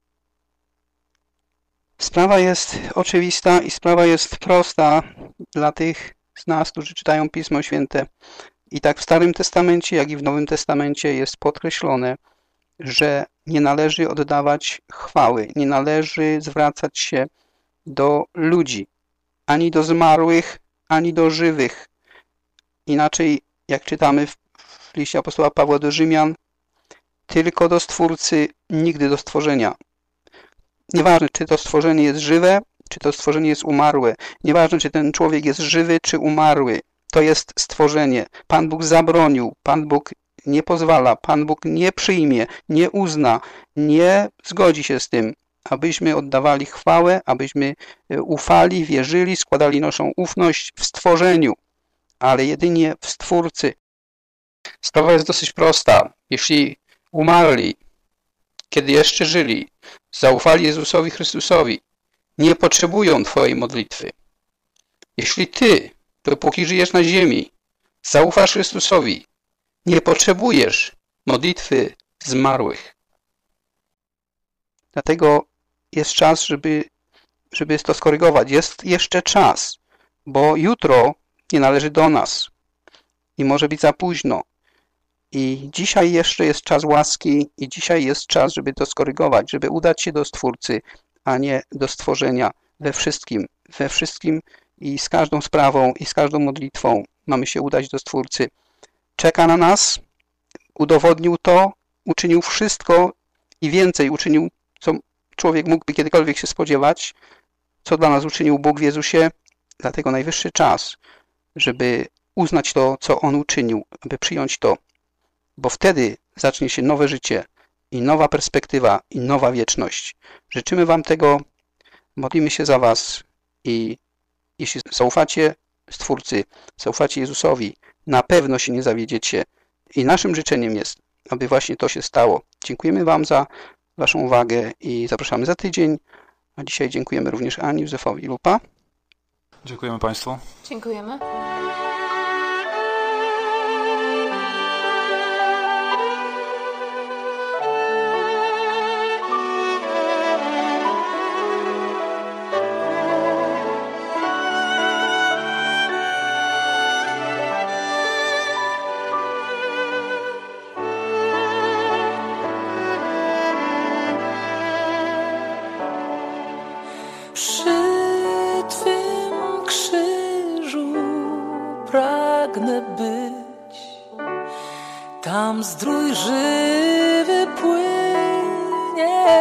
Sprawa jest oczywista i sprawa jest prosta dla tych z nas, którzy czytają Pismo Święte. I tak w Starym Testamencie, jak i w Nowym Testamencie jest podkreślone, że nie należy oddawać chwały, nie należy zwracać się do ludzi, ani do zmarłych, ani do żywych. Inaczej, jak czytamy w liście apostoła Pawła do Rzymian, tylko do Stwórcy, nigdy do stworzenia. Nieważne, czy to stworzenie jest żywe, czy to stworzenie jest umarłe. Nieważne, czy ten człowiek jest żywy, czy umarły. To jest stworzenie. Pan Bóg zabronił, Pan Bóg nie pozwala, Pan Bóg nie przyjmie, nie uzna, nie zgodzi się z tym, abyśmy oddawali chwałę, abyśmy ufali, wierzyli, składali naszą ufność w stworzeniu, ale jedynie w Stwórcy. Sprawa jest dosyć prosta. Jeśli umarli, kiedy jeszcze żyli, zaufali Jezusowi Chrystusowi, nie potrzebują Twojej modlitwy. Jeśli Ty, dopóki żyjesz na ziemi, zaufasz Chrystusowi, nie potrzebujesz modlitwy zmarłych. Dlatego jest czas, żeby to skorygować. Jest jeszcze czas, bo jutro nie należy do nas i może być za późno. I dzisiaj jeszcze jest czas łaski i dzisiaj jest czas, żeby to skorygować, żeby udać się do Stwórcy, a nie do stworzenia we wszystkim i z każdą sprawą i z każdą modlitwą mamy się udać do Stwórcy. Czeka na nas, udowodnił to, uczynił wszystko i więcej uczynił, co człowiek mógłby kiedykolwiek się spodziewać, co dla nas uczynił Bóg w Jezusie. Dlatego najwyższy czas, żeby uznać to, co On uczynił, aby przyjąć to, bo wtedy zacznie się nowe życie i nowa perspektywa i nowa wieczność. Życzymy Wam tego, modlimy się za Was i jeśli zaufacie Stwórcy, zaufacie Jezusowi, na pewno się nie zawiedziecie i naszym życzeniem jest, aby właśnie to się stało. Dziękujemy Wam za Waszą uwagę i zapraszamy za tydzień, a dzisiaj dziękujemy również Ani, Józefowi Lupa. Dziękujemy Państwu. Dziękujemy. Tam zdrój żywy płynie.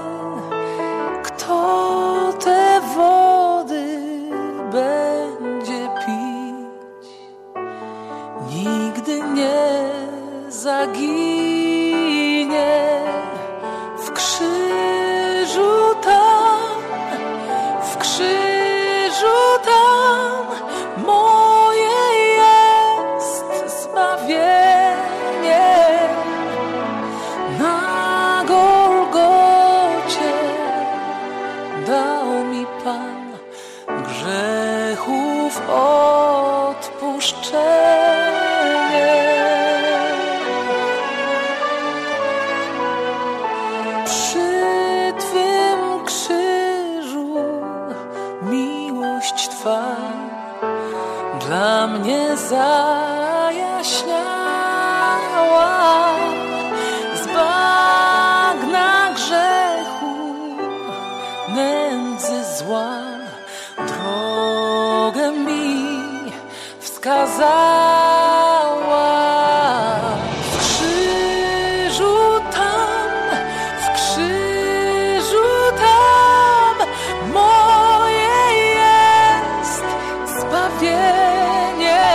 Kto te wody będzie pić, nigdy nie zaginie. W krzyżu tam, w krzyżu tam moje jest zbawienie. zajaśniała, z bagna grzechu, nędzy zła, drogę mi wskazała. W krzyżu tam moje jest zbawienie.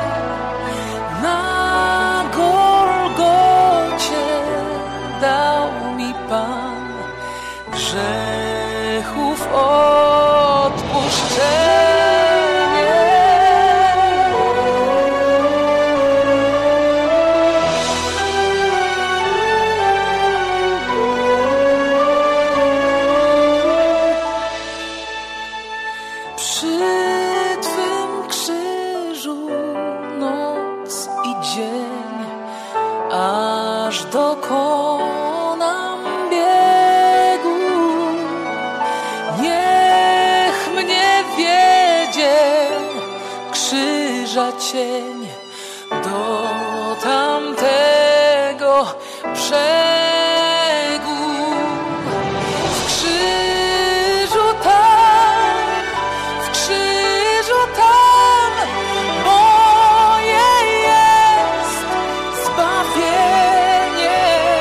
Na Golgocie dał mi Pan grzechów odpuszczenie. Dokonam biegu, niech mnie wiedzie krzyża cień do tamtego brzegu. W krzyżu tam moje jest zbawienie.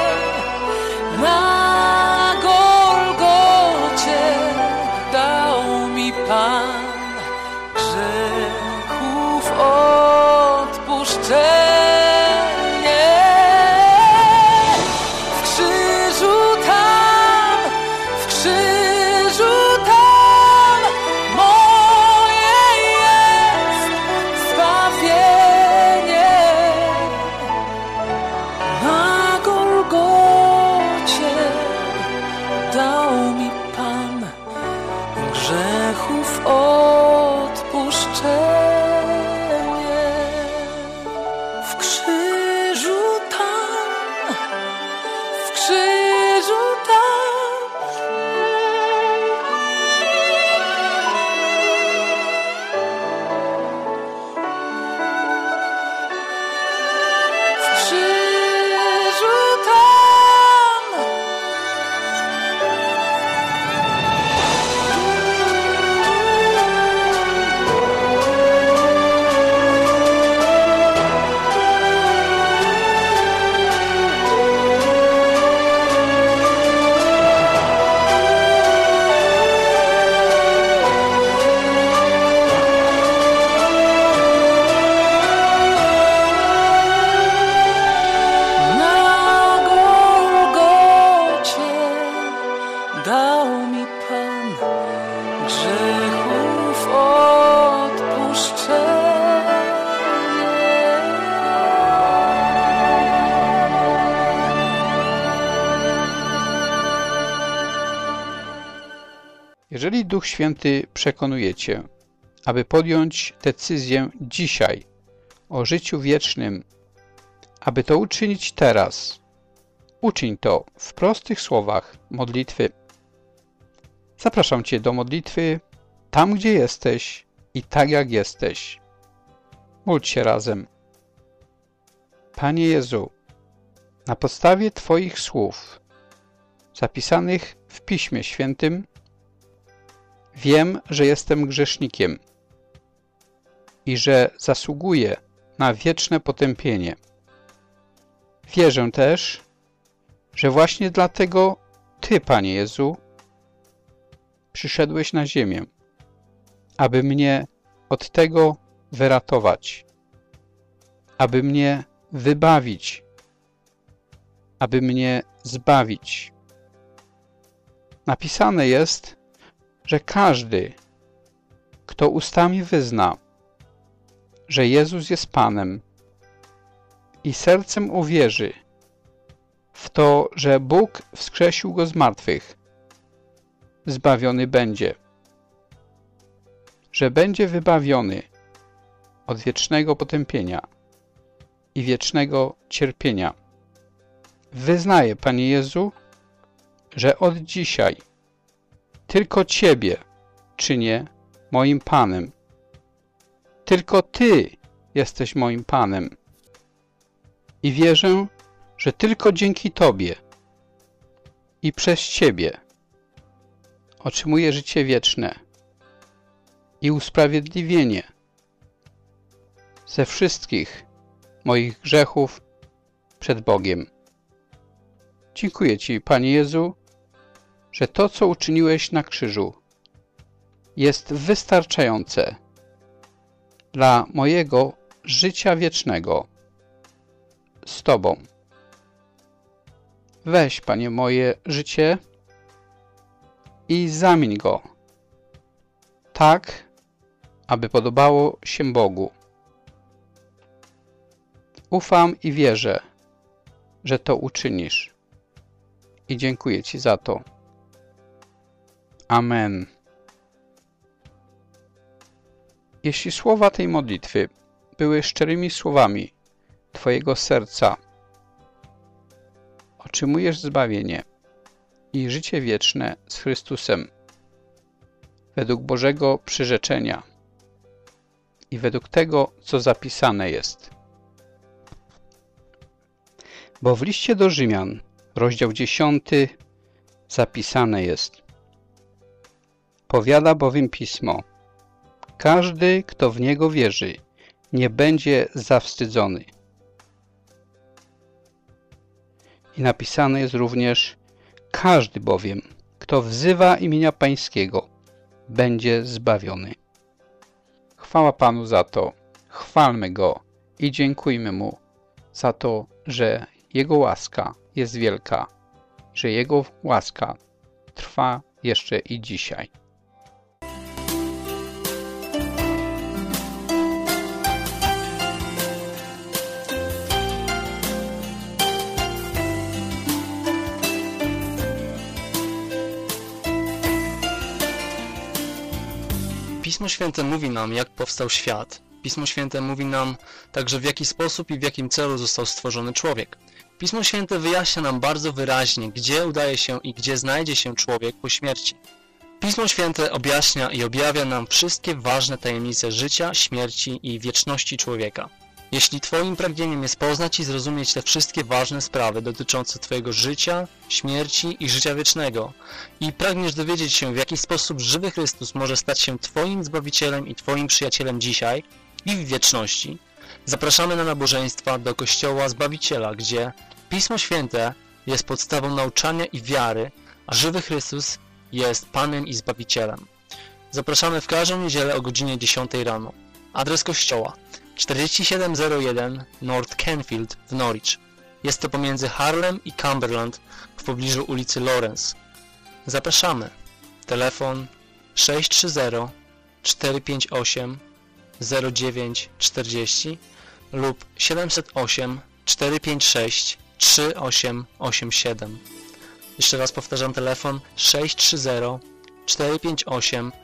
Na Golgocie dał mi Pan grzechów odpuszczenie. W krzyżu tam moje jest zbawienie. Na Golgocie dał mi Pan grzechów odpuszczenie. W krzyżu tam, w krzyżu tam. W krzyżu tam. Na Golgocie dał mi Pan grzechów odpuszczenie. Jeżeli Duch Święty przekonuje Cię, aby podjąć decyzję dzisiaj o życiu wiecznym, aby to uczynić teraz, uczyń to w prostych słowach modlitwy. Zapraszam Cię do modlitwy tam, gdzie jesteś i tak, jak jesteś. Módl się razem. Panie Jezu, na podstawie Twoich słów zapisanych w Piśmie Świętym wiem, że jestem grzesznikiem i że zasługuję na wieczne potępienie. Wierzę też, że właśnie dlatego Ty, Panie Jezu, przyszedłeś na ziemię, aby mnie od tego wyratować, aby mnie wybawić, aby mnie zbawić. Napisane jest, że każdy, kto ustami wyzna, że Jezus jest Panem i sercem uwierzy w to, że Bóg wskrzesił Go z martwych, zbawiony będzie, że będzie wybawiony od wiecznego potępienia i wiecznego cierpienia. Wyznaję, Panie Jezu, że od dzisiaj tylko Ciebie czynię moim Panem. Tylko Ty jesteś moim Panem. I wierzę, że tylko dzięki Tobie i przez Ciebie otrzymuję życie wieczne i usprawiedliwienie ze wszystkich moich grzechów przed Bogiem. Dziękuję Ci, Panie Jezu, że to, co uczyniłeś na krzyżu, jest wystarczające dla mojego życia wiecznego z Tobą. Weź, Panie, moje życie i zamień go tak, aby podobało się Bogu. Ufam i wierzę, że to uczynisz. I dziękuję Ci za to. Amen. Jeśli słowa tej modlitwy były szczerymi słowami Twojego serca, otrzymujesz zbawienie i życie wieczne z Chrystusem według Bożego przyrzeczenia i według tego, co zapisane jest. Bo w liście do Rzymian, rozdział 10, zapisane jest: powiada bowiem Pismo: każdy, kto w Niego wierzy, nie będzie zawstydzony. I napisane jest również: każdy bowiem, kto wzywa imienia Pańskiego, będzie zbawiony. Chwała Panu za to, chwalmy Go i dziękujmy Mu za to, że Jego łaska jest wielka, że Jego łaska trwa jeszcze i dzisiaj. Pismo Święte mówi nam, jak powstał świat. Pismo Święte mówi nam także, w jaki sposób i w jakim celu został stworzony człowiek. Pismo Święte wyjaśnia nam bardzo wyraźnie, gdzie udaje się i gdzie znajdzie się człowiek po śmierci. Pismo Święte objaśnia i objawia nam wszystkie ważne tajemnice życia, śmierci i wieczności człowieka. Jeśli Twoim pragnieniem jest poznać i zrozumieć te wszystkie ważne sprawy dotyczące Twojego życia, śmierci i życia wiecznego i pragniesz dowiedzieć się, w jaki sposób żywy Chrystus może stać się Twoim Zbawicielem i Twoim przyjacielem dzisiaj i w wieczności, zapraszamy na nabożeństwa do Kościoła Zbawiciela, gdzie Pismo Święte jest podstawą nauczania i wiary, a żywy Chrystus jest Panem i Zbawicielem. Zapraszamy w każdą niedzielę o godzinie 10 rano. Adres kościoła: 4701 North Canfield w Norwich. Jest to pomiędzy Harlem i Cumberland w pobliżu ulicy Lawrence. Zapraszamy. Telefon 630 458 0940 lub 708 456 3887. Jeszcze raz powtarzam, telefon 630 458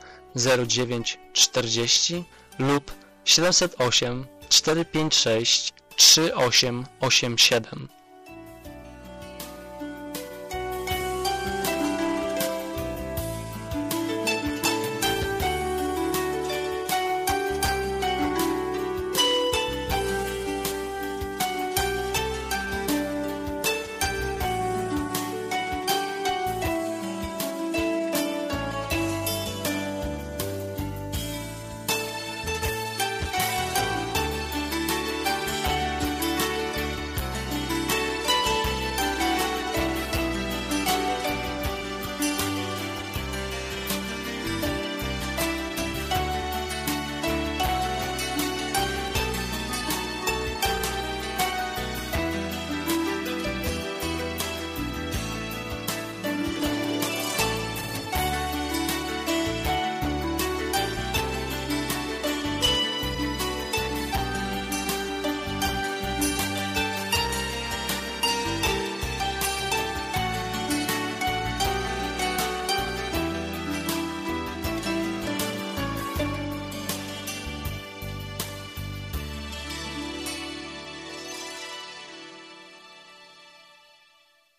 0940 lub 708 456 3887.